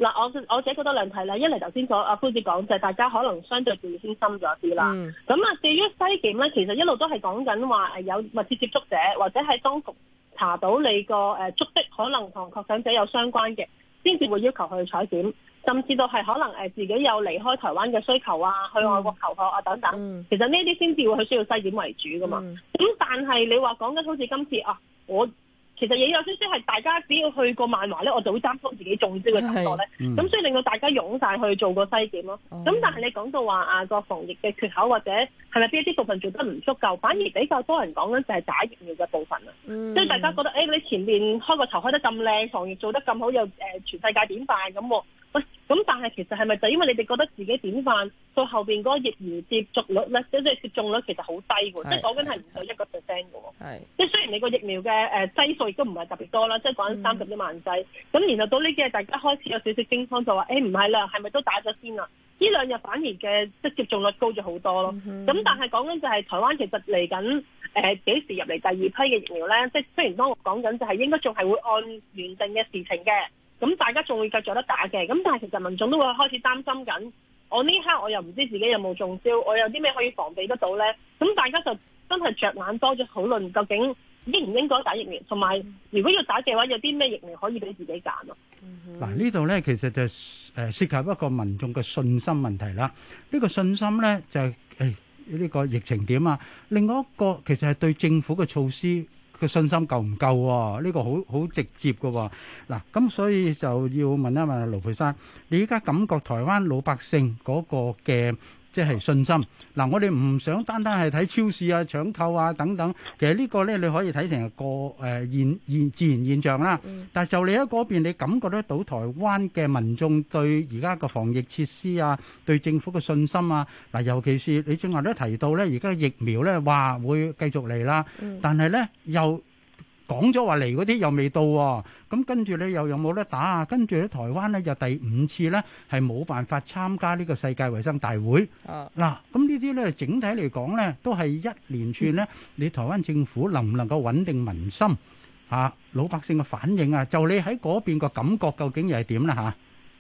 嗱，我自己覺得兩睇啦。一嚟頭先阿夫子講就係大家可能相對自先深咗啲啦。咁啊，至於篩檢咧，其實一路都係講緊話有密切接觸者或者係當局查到你個足跡可能同確診者有相關嘅，先至會要求去採檢。甚至到係可能自己有離開台灣嘅需求啊，去外國求學啊等等。其實呢啲先至會去需要篩檢為主噶嘛。咁但係你話講緊好似今次啊，我其實亦有少少係大家只要去過萬華咧，我就會擔心自己中招嘅感覺咧。咁所以令到大家湧晒去做個篩檢咯。咁但係你講到話個防疫嘅缺口或者係咪邊一啲部分做得唔足夠，反而比較多人講緊就係打疫苗嘅部分啊。即係大家覺得你前面開個頭開得咁靚，防疫做得咁好，又全世界典範咁喎。喂，咁但係其實係咪就因為你哋覺得自己典範，到後邊嗰個疫苗接觸率咧，即係接種率其實好低喎，即係講緊係唔到1%嘅喎。即係雖然你個疫苗嘅劑數亦都唔係特別多啦，即係講緊31萬劑。咁然後到呢幾日大家開始有少少驚慌，就話唔係啦，係咪都打咗先啊？呢兩日反而嘅即係接種率高咗好多咯。咁但係講緊就係台灣其實嚟緊幾時入嚟第二批嘅疫苗咧？即係雖然當我講緊就係應該仲係會按原定嘅時程嘅。咁大家仲會繼續有得打嘅，咁但係其實民眾都會開始擔心緊。我呢刻我又唔知自己有冇中招，我有啲咩可以防備得到呢？咁大家就真係着眼多咗討論，究竟應唔應該打疫苗，同埋如果要打嘅話，有啲咩疫苗可以俾自己揀咯。 嗱，呢度呢其實就涉及一個民眾嘅信心問題啦。呢個信心呢就係呢個疫情點啊，另外一個其實係對政府嘅措施個信心夠唔夠喎？呢個好直接嘅喎。嗱，咁所以就要問一問盧珮珊，你依家感覺台灣老百姓嗰個嘅即係信心？嗱，我哋唔想單單係睇超市啊、搶購啊等等，其實呢個咧你可以睇成個自然現象啦。但係就你喺嗰邊，你感覺得到台灣嘅民眾對而家個防疫設施啊、對政府嘅信心啊，嗱，尤其是你正話都提到咧，而家疫苗咧話會繼續嚟啦，但係咧又講咗話嚟嗰啲又未到喎，咁跟住你又有冇得打啊？跟住喺台灣咧就第5次咧係冇辦法參加呢個世界衛生大會。嗱，咁呢啲咧整體嚟講咧都係一連串咧，你台灣政府能唔能夠穩定民心啊？老百姓嘅反應啊，就你喺嗰邊個感覺究竟又係點啦嚇？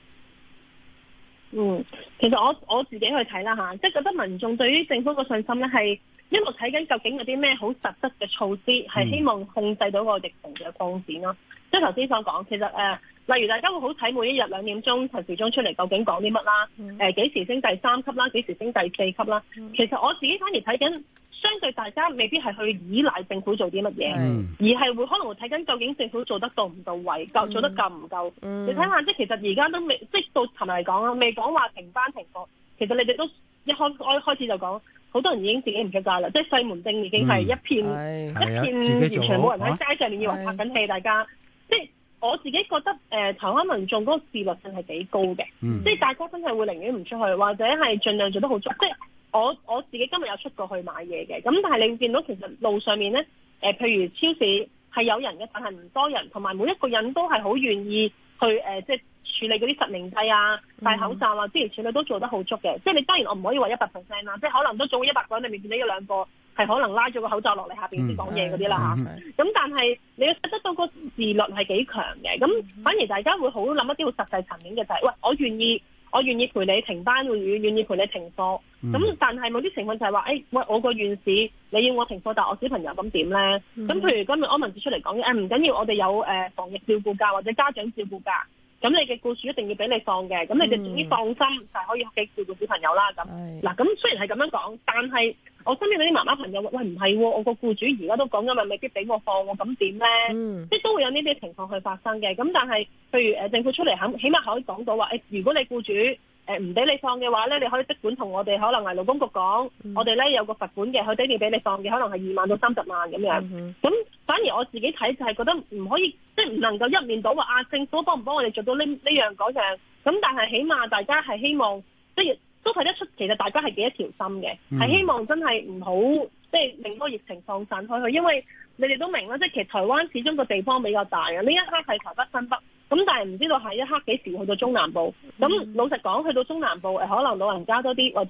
其實我自己去睇啦嚇，即係覺得民眾對於政府個信心咧係一路睇緊究竟有啲咩好實質嘅措施係希望控制到個疫情嘅擴展咯。即係頭先所講，其實例如大家會好睇每一日2點鐘陳時中出嚟究竟講啲乜啦，幾時升第3級啦，幾時升第4級啦。其實我自己反而睇緊，相對大家未必係去依賴政府做啲乜嘢，而係會可能會睇緊究竟政府做得到唔到位，做得夠唔夠。你睇下，即係其實而家都未，即係到尋日嚟講啦，未講話停班停課。其實你哋都一開始就講，好多人已經自己唔出街啦，即係西門町已經係一片完全冇人喺街上面以為拍緊戲，大家即係我自己覺得台灣民眾嗰個自律性係幾高嘅，即係大家真係會寧願唔出去，或者係盡量做得好足。即係我自己今日有出過去買嘢嘅，咁但係你會見到其實路上面咧譬如超市係有人嘅，但係唔多人，同埋每一個人都係好願意去即係處理嗰啲實名制啊、戴口罩啊，之前處理都做得好足嘅。即係你當然我唔可以話100% 啦，即係可能都總會100個人裏面見到1-2個係可能拉咗個口罩落嚟下邊先講嘢嗰啲啦嚇。咁但係你要睇得到個自律係幾強嘅，咁反而大家會好諗一啲好實際層面嘅就係，喂，我願意陪你停班會議，願意陪你停課。咁但係某啲情況就係話，喂，我個縣市你要我停課，但係我小朋友咁點咧？咁譬如今日柯文哲出嚟講嘅，唔緊要，我哋有防疫照顧假或者家長照顧假，咁你嘅僱主一定要俾你放嘅，咁你哋總之放心就係可以屋企照顧小朋友啦。咁嗱，咁雖然係咁樣講，但係我身邊嗰啲媽媽朋友話，喂，唔係喎，我個僱主而家都講緊話未必俾我放喎，咁點咧？即係都會有呢啲情況去發生嘅。咁但係譬如政府出嚟起碼可以講到話，如果你僱主唔俾你放嘅話咧，你可以即管同我哋可能係勞工局講，我哋咧有個罰款嘅，佢一定要俾你放嘅，可能係2萬到30萬咁樣。咁反而我自己睇就係覺得唔可以，即係唔能夠一面倒話政府幫唔幫我哋做到呢樣嗰樣。咁但係起碼大家係希望，即係都睇得出其實大家係幾一條心嘅，係希望真係唔好即係令個疫情放散開去，因為你哋都明啦，即係其實台灣始終個地方比較大啊，呢一刻係台北新北。咁但係唔知道下一刻幾時去到中南部。咁老實講，去到中南部可能老人家多啲，或者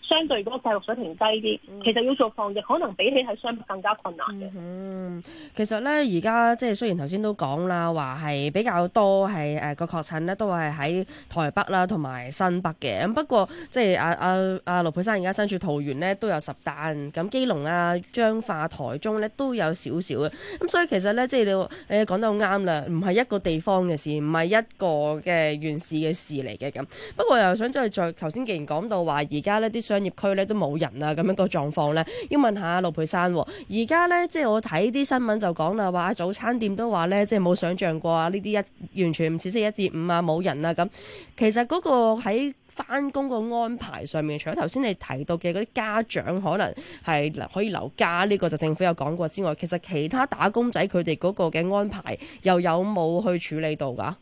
相對嗰個教育水平低啲，其實要做防疫可能比起喺雙北更加困難嘅。 其實咧而家即係雖然頭先都講啦，話係比較多係個確診咧都係喺台北啦同埋新北嘅。咁不過即係阿盧珮珊而家身處桃園咧都有10單，咁基隆啊、彰化、台中咧都有少少嘅。咁所以其實咧即係你講得好啱啦，唔係一個地方嘅事，唔係一個嘅縣市嘅事嚟嘅咁。不過又想再頭先既然講到話而家呢啲商業區咧都冇人啊咁樣個狀況咧，要問下盧珮珊而家咧即係我睇啲新聞就講啦，話早餐店都話咧即係冇想象過啊呢啲完全唔似星期1至5啊冇人啊咁。其實嗰個喺返工個安排上面，除咗頭先你提到嘅嗰啲家長可能係可以留家呢個就政府有講過之外，其實其他打工仔佢哋嗰個嘅安排又有冇去處理到㗎？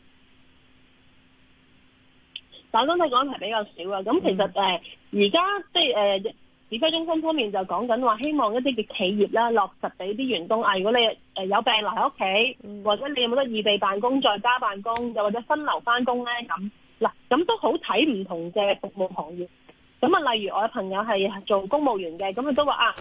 打工仔嘅安排比較少啊。咁其實而家即係指揮中心方面就講緊話，希望一啲嘅企業啦落實俾啲員工如果你有病留喺屋企，或者你有冇得異地辦公、在家辦公，又或者分流返工咧咁。嗱，咁都好睇唔同嘅服務行業。咁啊，例如我嘅朋友係做公務員嘅，咁佢都話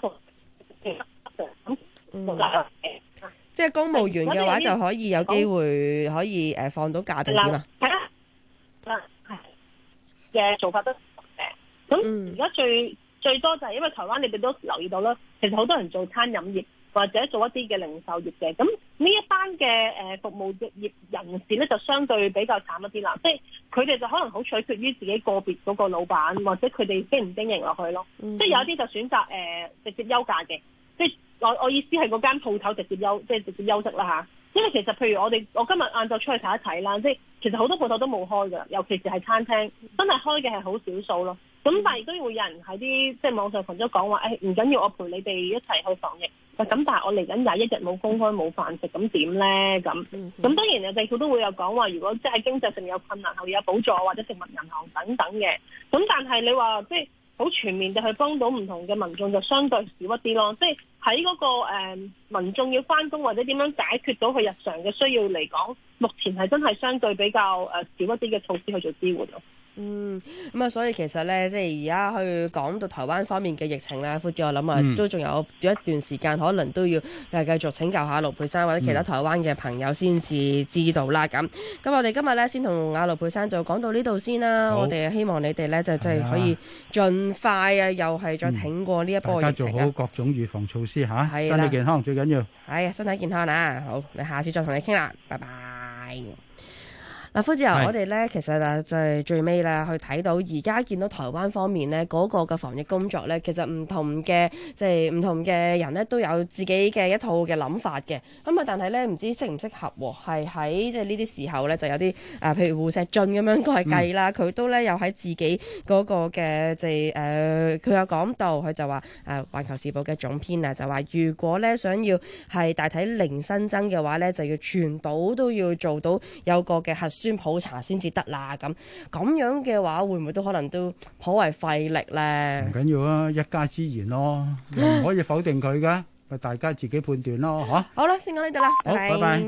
即係公務員嘅話就可以有機會可以放到假定點啊？ 係啊，嘅做法都咁而家最多就係因為台灣你哋都留意到啦，其實好多人做餐飲業或者做一啲嘅零售業嘅，咁呢一班嘅服務業人士咧就相對比較慘一啲啦，即係佢哋就可能好取決於自己個別嗰個老闆或者佢哋經唔經營落去咯，即係有啲就選擇直接休假嘅，即係我意思係嗰間鋪頭直接休息啦嚇。因為其實譬如我今日晏晝出去睇一睇啦，即係其實好多鋪頭都冇開㗎，尤其是係餐廳，真係開嘅係好少數咯。咁但係亦都會有人喺啲即係網上群組講話，唔緊要，我陪你哋一齊去防疫。咁但係我嚟緊21日冇公開冇飯食，咁點咧？咁當然政府都會有講話，如果即係喺經濟上面有困難，後有補助或者食物銀行等等嘅。咁但係你話即係好全面地去幫到唔同嘅民眾，就相對少一啲咯。即係喺嗰個民眾要返工或者點樣解決到佢日常嘅需要嚟講，目前係真係相對比較少一啲嘅措施去做支援咯。 咁啊，所以其實咧，即係而家去講到台灣方面嘅疫情咧，夫子我諗啊，都仲有一段時間，可能都要繼續請教下盧珮珊或者其他台灣嘅朋友先至知道啦。咁我哋今日咧先同阿盧珮珊就講到呢度先啦。我哋希望你哋咧就真係可以盡快又係再挺過呢一波疫情。大家做好各種預防措施嚇，身體健康最緊要。 係身體健康啊！好，你下次再同你傾啦，拜拜。嗱，夫子我哋咧其實就係最尾咧去睇到而家見到台灣方面咧嗰個嘅防疫工作咧，其實唔同嘅即係唔同嘅人咧都有自己嘅一套嘅諗法嘅。咁啊，但係咧唔知適唔適合係喺即係呢啲時候咧就有啲譬如胡錫進咁樣佢係計啦，佢都咧有喺自己嗰個嘅即係佢有講到，佢就話環球時報嘅總編就話，如果咧想要係大體零新增嘅話咧，就要全島都要做到有個嘅核酸普查先至得啦。咁樣嘅話，會唔會都可能都頗為費力咧？ 唔緊要啊，一家之言咯，唔可以否定佢噶，咪大家自己判斷咯，嚇。 好啦，先講呢度啦， 好，拜拜。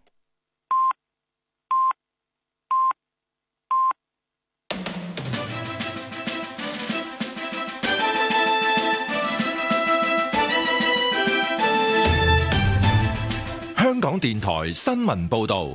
香港電台新聞報導。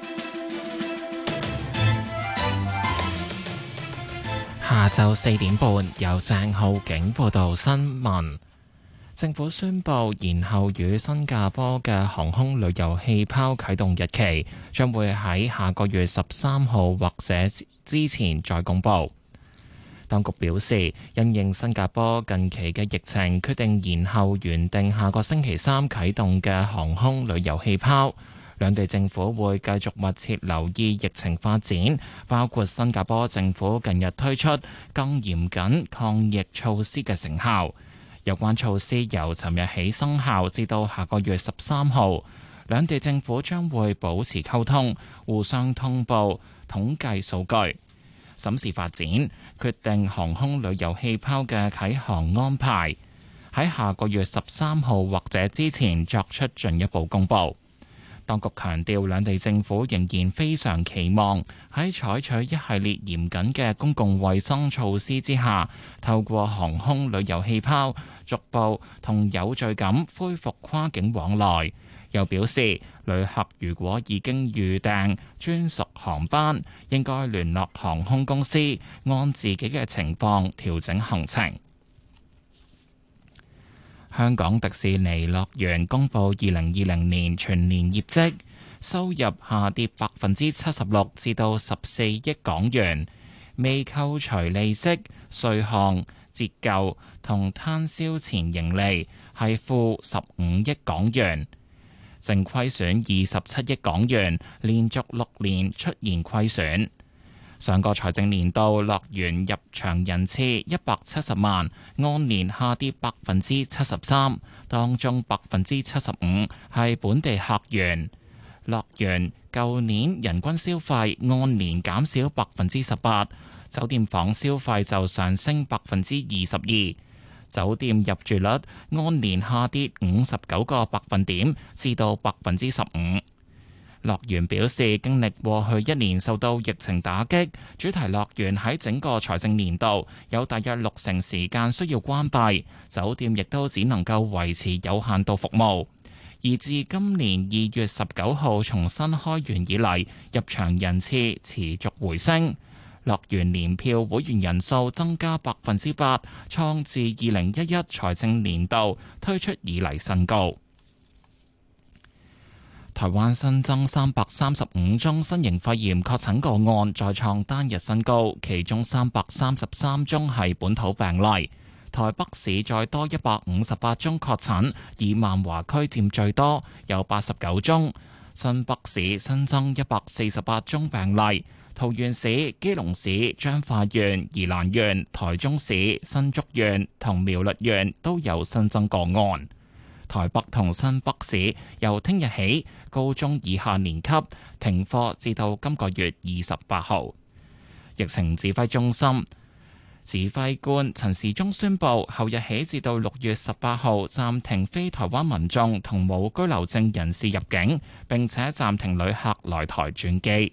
下晝4點半，由鄭浩景報道新聞。政府宣布延後與新加坡嘅航空旅遊氣泡啟動日期，將會喺下個月13號或者之前再公佈。當局表示，因應新加坡近期嘅疫情，決定延後原定下個星期3啟動嘅航空旅遊氣泡。兩地政府會繼續密切留意疫情發展，包括新加坡政府近日推出更嚴謹抗疫措施嘅成效。有關措施由尋日起生效，至到下個月13號。兩地政府將會保持溝通，互相通報統計數據，審視發展，決定航空旅遊氣泡嘅啟航安排，喺下個月13號或者之前作出進一步公佈。 當局強調，兩地政府仍然非常期望喺採取一系列嚴謹嘅公共衛生措施之下，透過航空旅遊氣泡，逐步同有序咁恢復跨境往來。又表示，旅客如果已經預訂專屬航班，應該聯絡航空公司，按自己嘅情況調整行程。香港迪士尼樂園公布2020年全年業績，收入下跌76%至到14億港元，未扣除利息、稅項、折舊同攤銷前盈利係負15億港元，淨虧損27億港元，連續6年出現虧損。上個財政年度樂園入場人次170萬，按年下跌73%，當中75%係本地客源。樂園舊年人均消費按年減少18%，酒店房消費就上升22%，酒店入住率按年下跌59個百分點至到15%。樂園表示，經歷過去一年受到疫情打擊，主題樂園喺整個財政年度有大約60%時間需要關閉，酒店亦都只能夠維持有限度服務。而自今年2月19號重新開園以嚟，入場人次持續回升，樂園年票會員人數增加8%，創自2011財政年度推出以嚟新高。台灣新增335宗新型肺炎確診個案，再創單日新高，其中333宗係本土病例。台北市再多158宗確診，以萬華區佔最多，有89宗。新北市新增148宗病例，桃園市、基隆市、彰化縣、宜蘭縣、台中市、新竹縣同苗栗縣都有新增個案。台北同新北市由聽日起，高中以下年級停課至到今個月28號。疫情指揮中心指揮官陳時中宣布，後日起至到6月18號暫停非台灣民眾同冇居留證人士入境，並且暫停旅客來台轉機。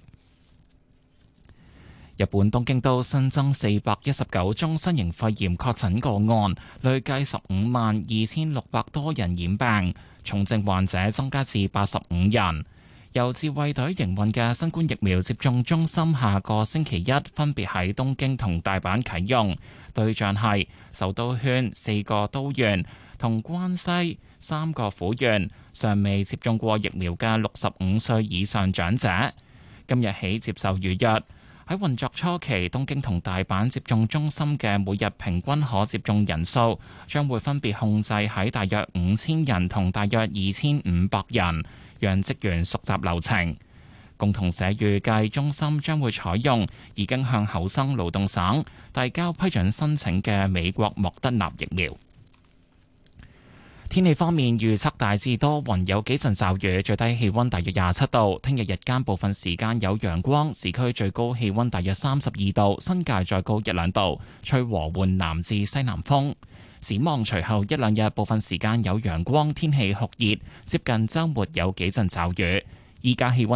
日本東京都新增419宗新型肺炎確診個案，累計152,600多人染病，重症患者增加至85人。由自衛隊營運嘅新冠疫苗接種中心下個星期一分別喺東京同大阪啟用，對象係首都圈4個都縣同關西3個府縣尚未接種過疫苗嘅65歲以上長者。今日起接受預約。喺運作初期，東京同大阪接種中心嘅每日平均可接種人數將會分別控制喺大約5000人同大約2500人，讓職員熟習流程。共同社預計中心將會採用已經向厚生勞動省遞交批准申請嘅美國莫德納疫苗。天氣方面，預測大致多雲，有幾陣驟雨，最低氣溫大約27度。聽日日間部分時間有陽光，市區最高氣溫大約32度，新界再高1-2度，吹和緩南至西南風。展望隨後一兩日部分時間有陽光，天氣酷熱，接近週末有幾陣驟雨。依家氣溫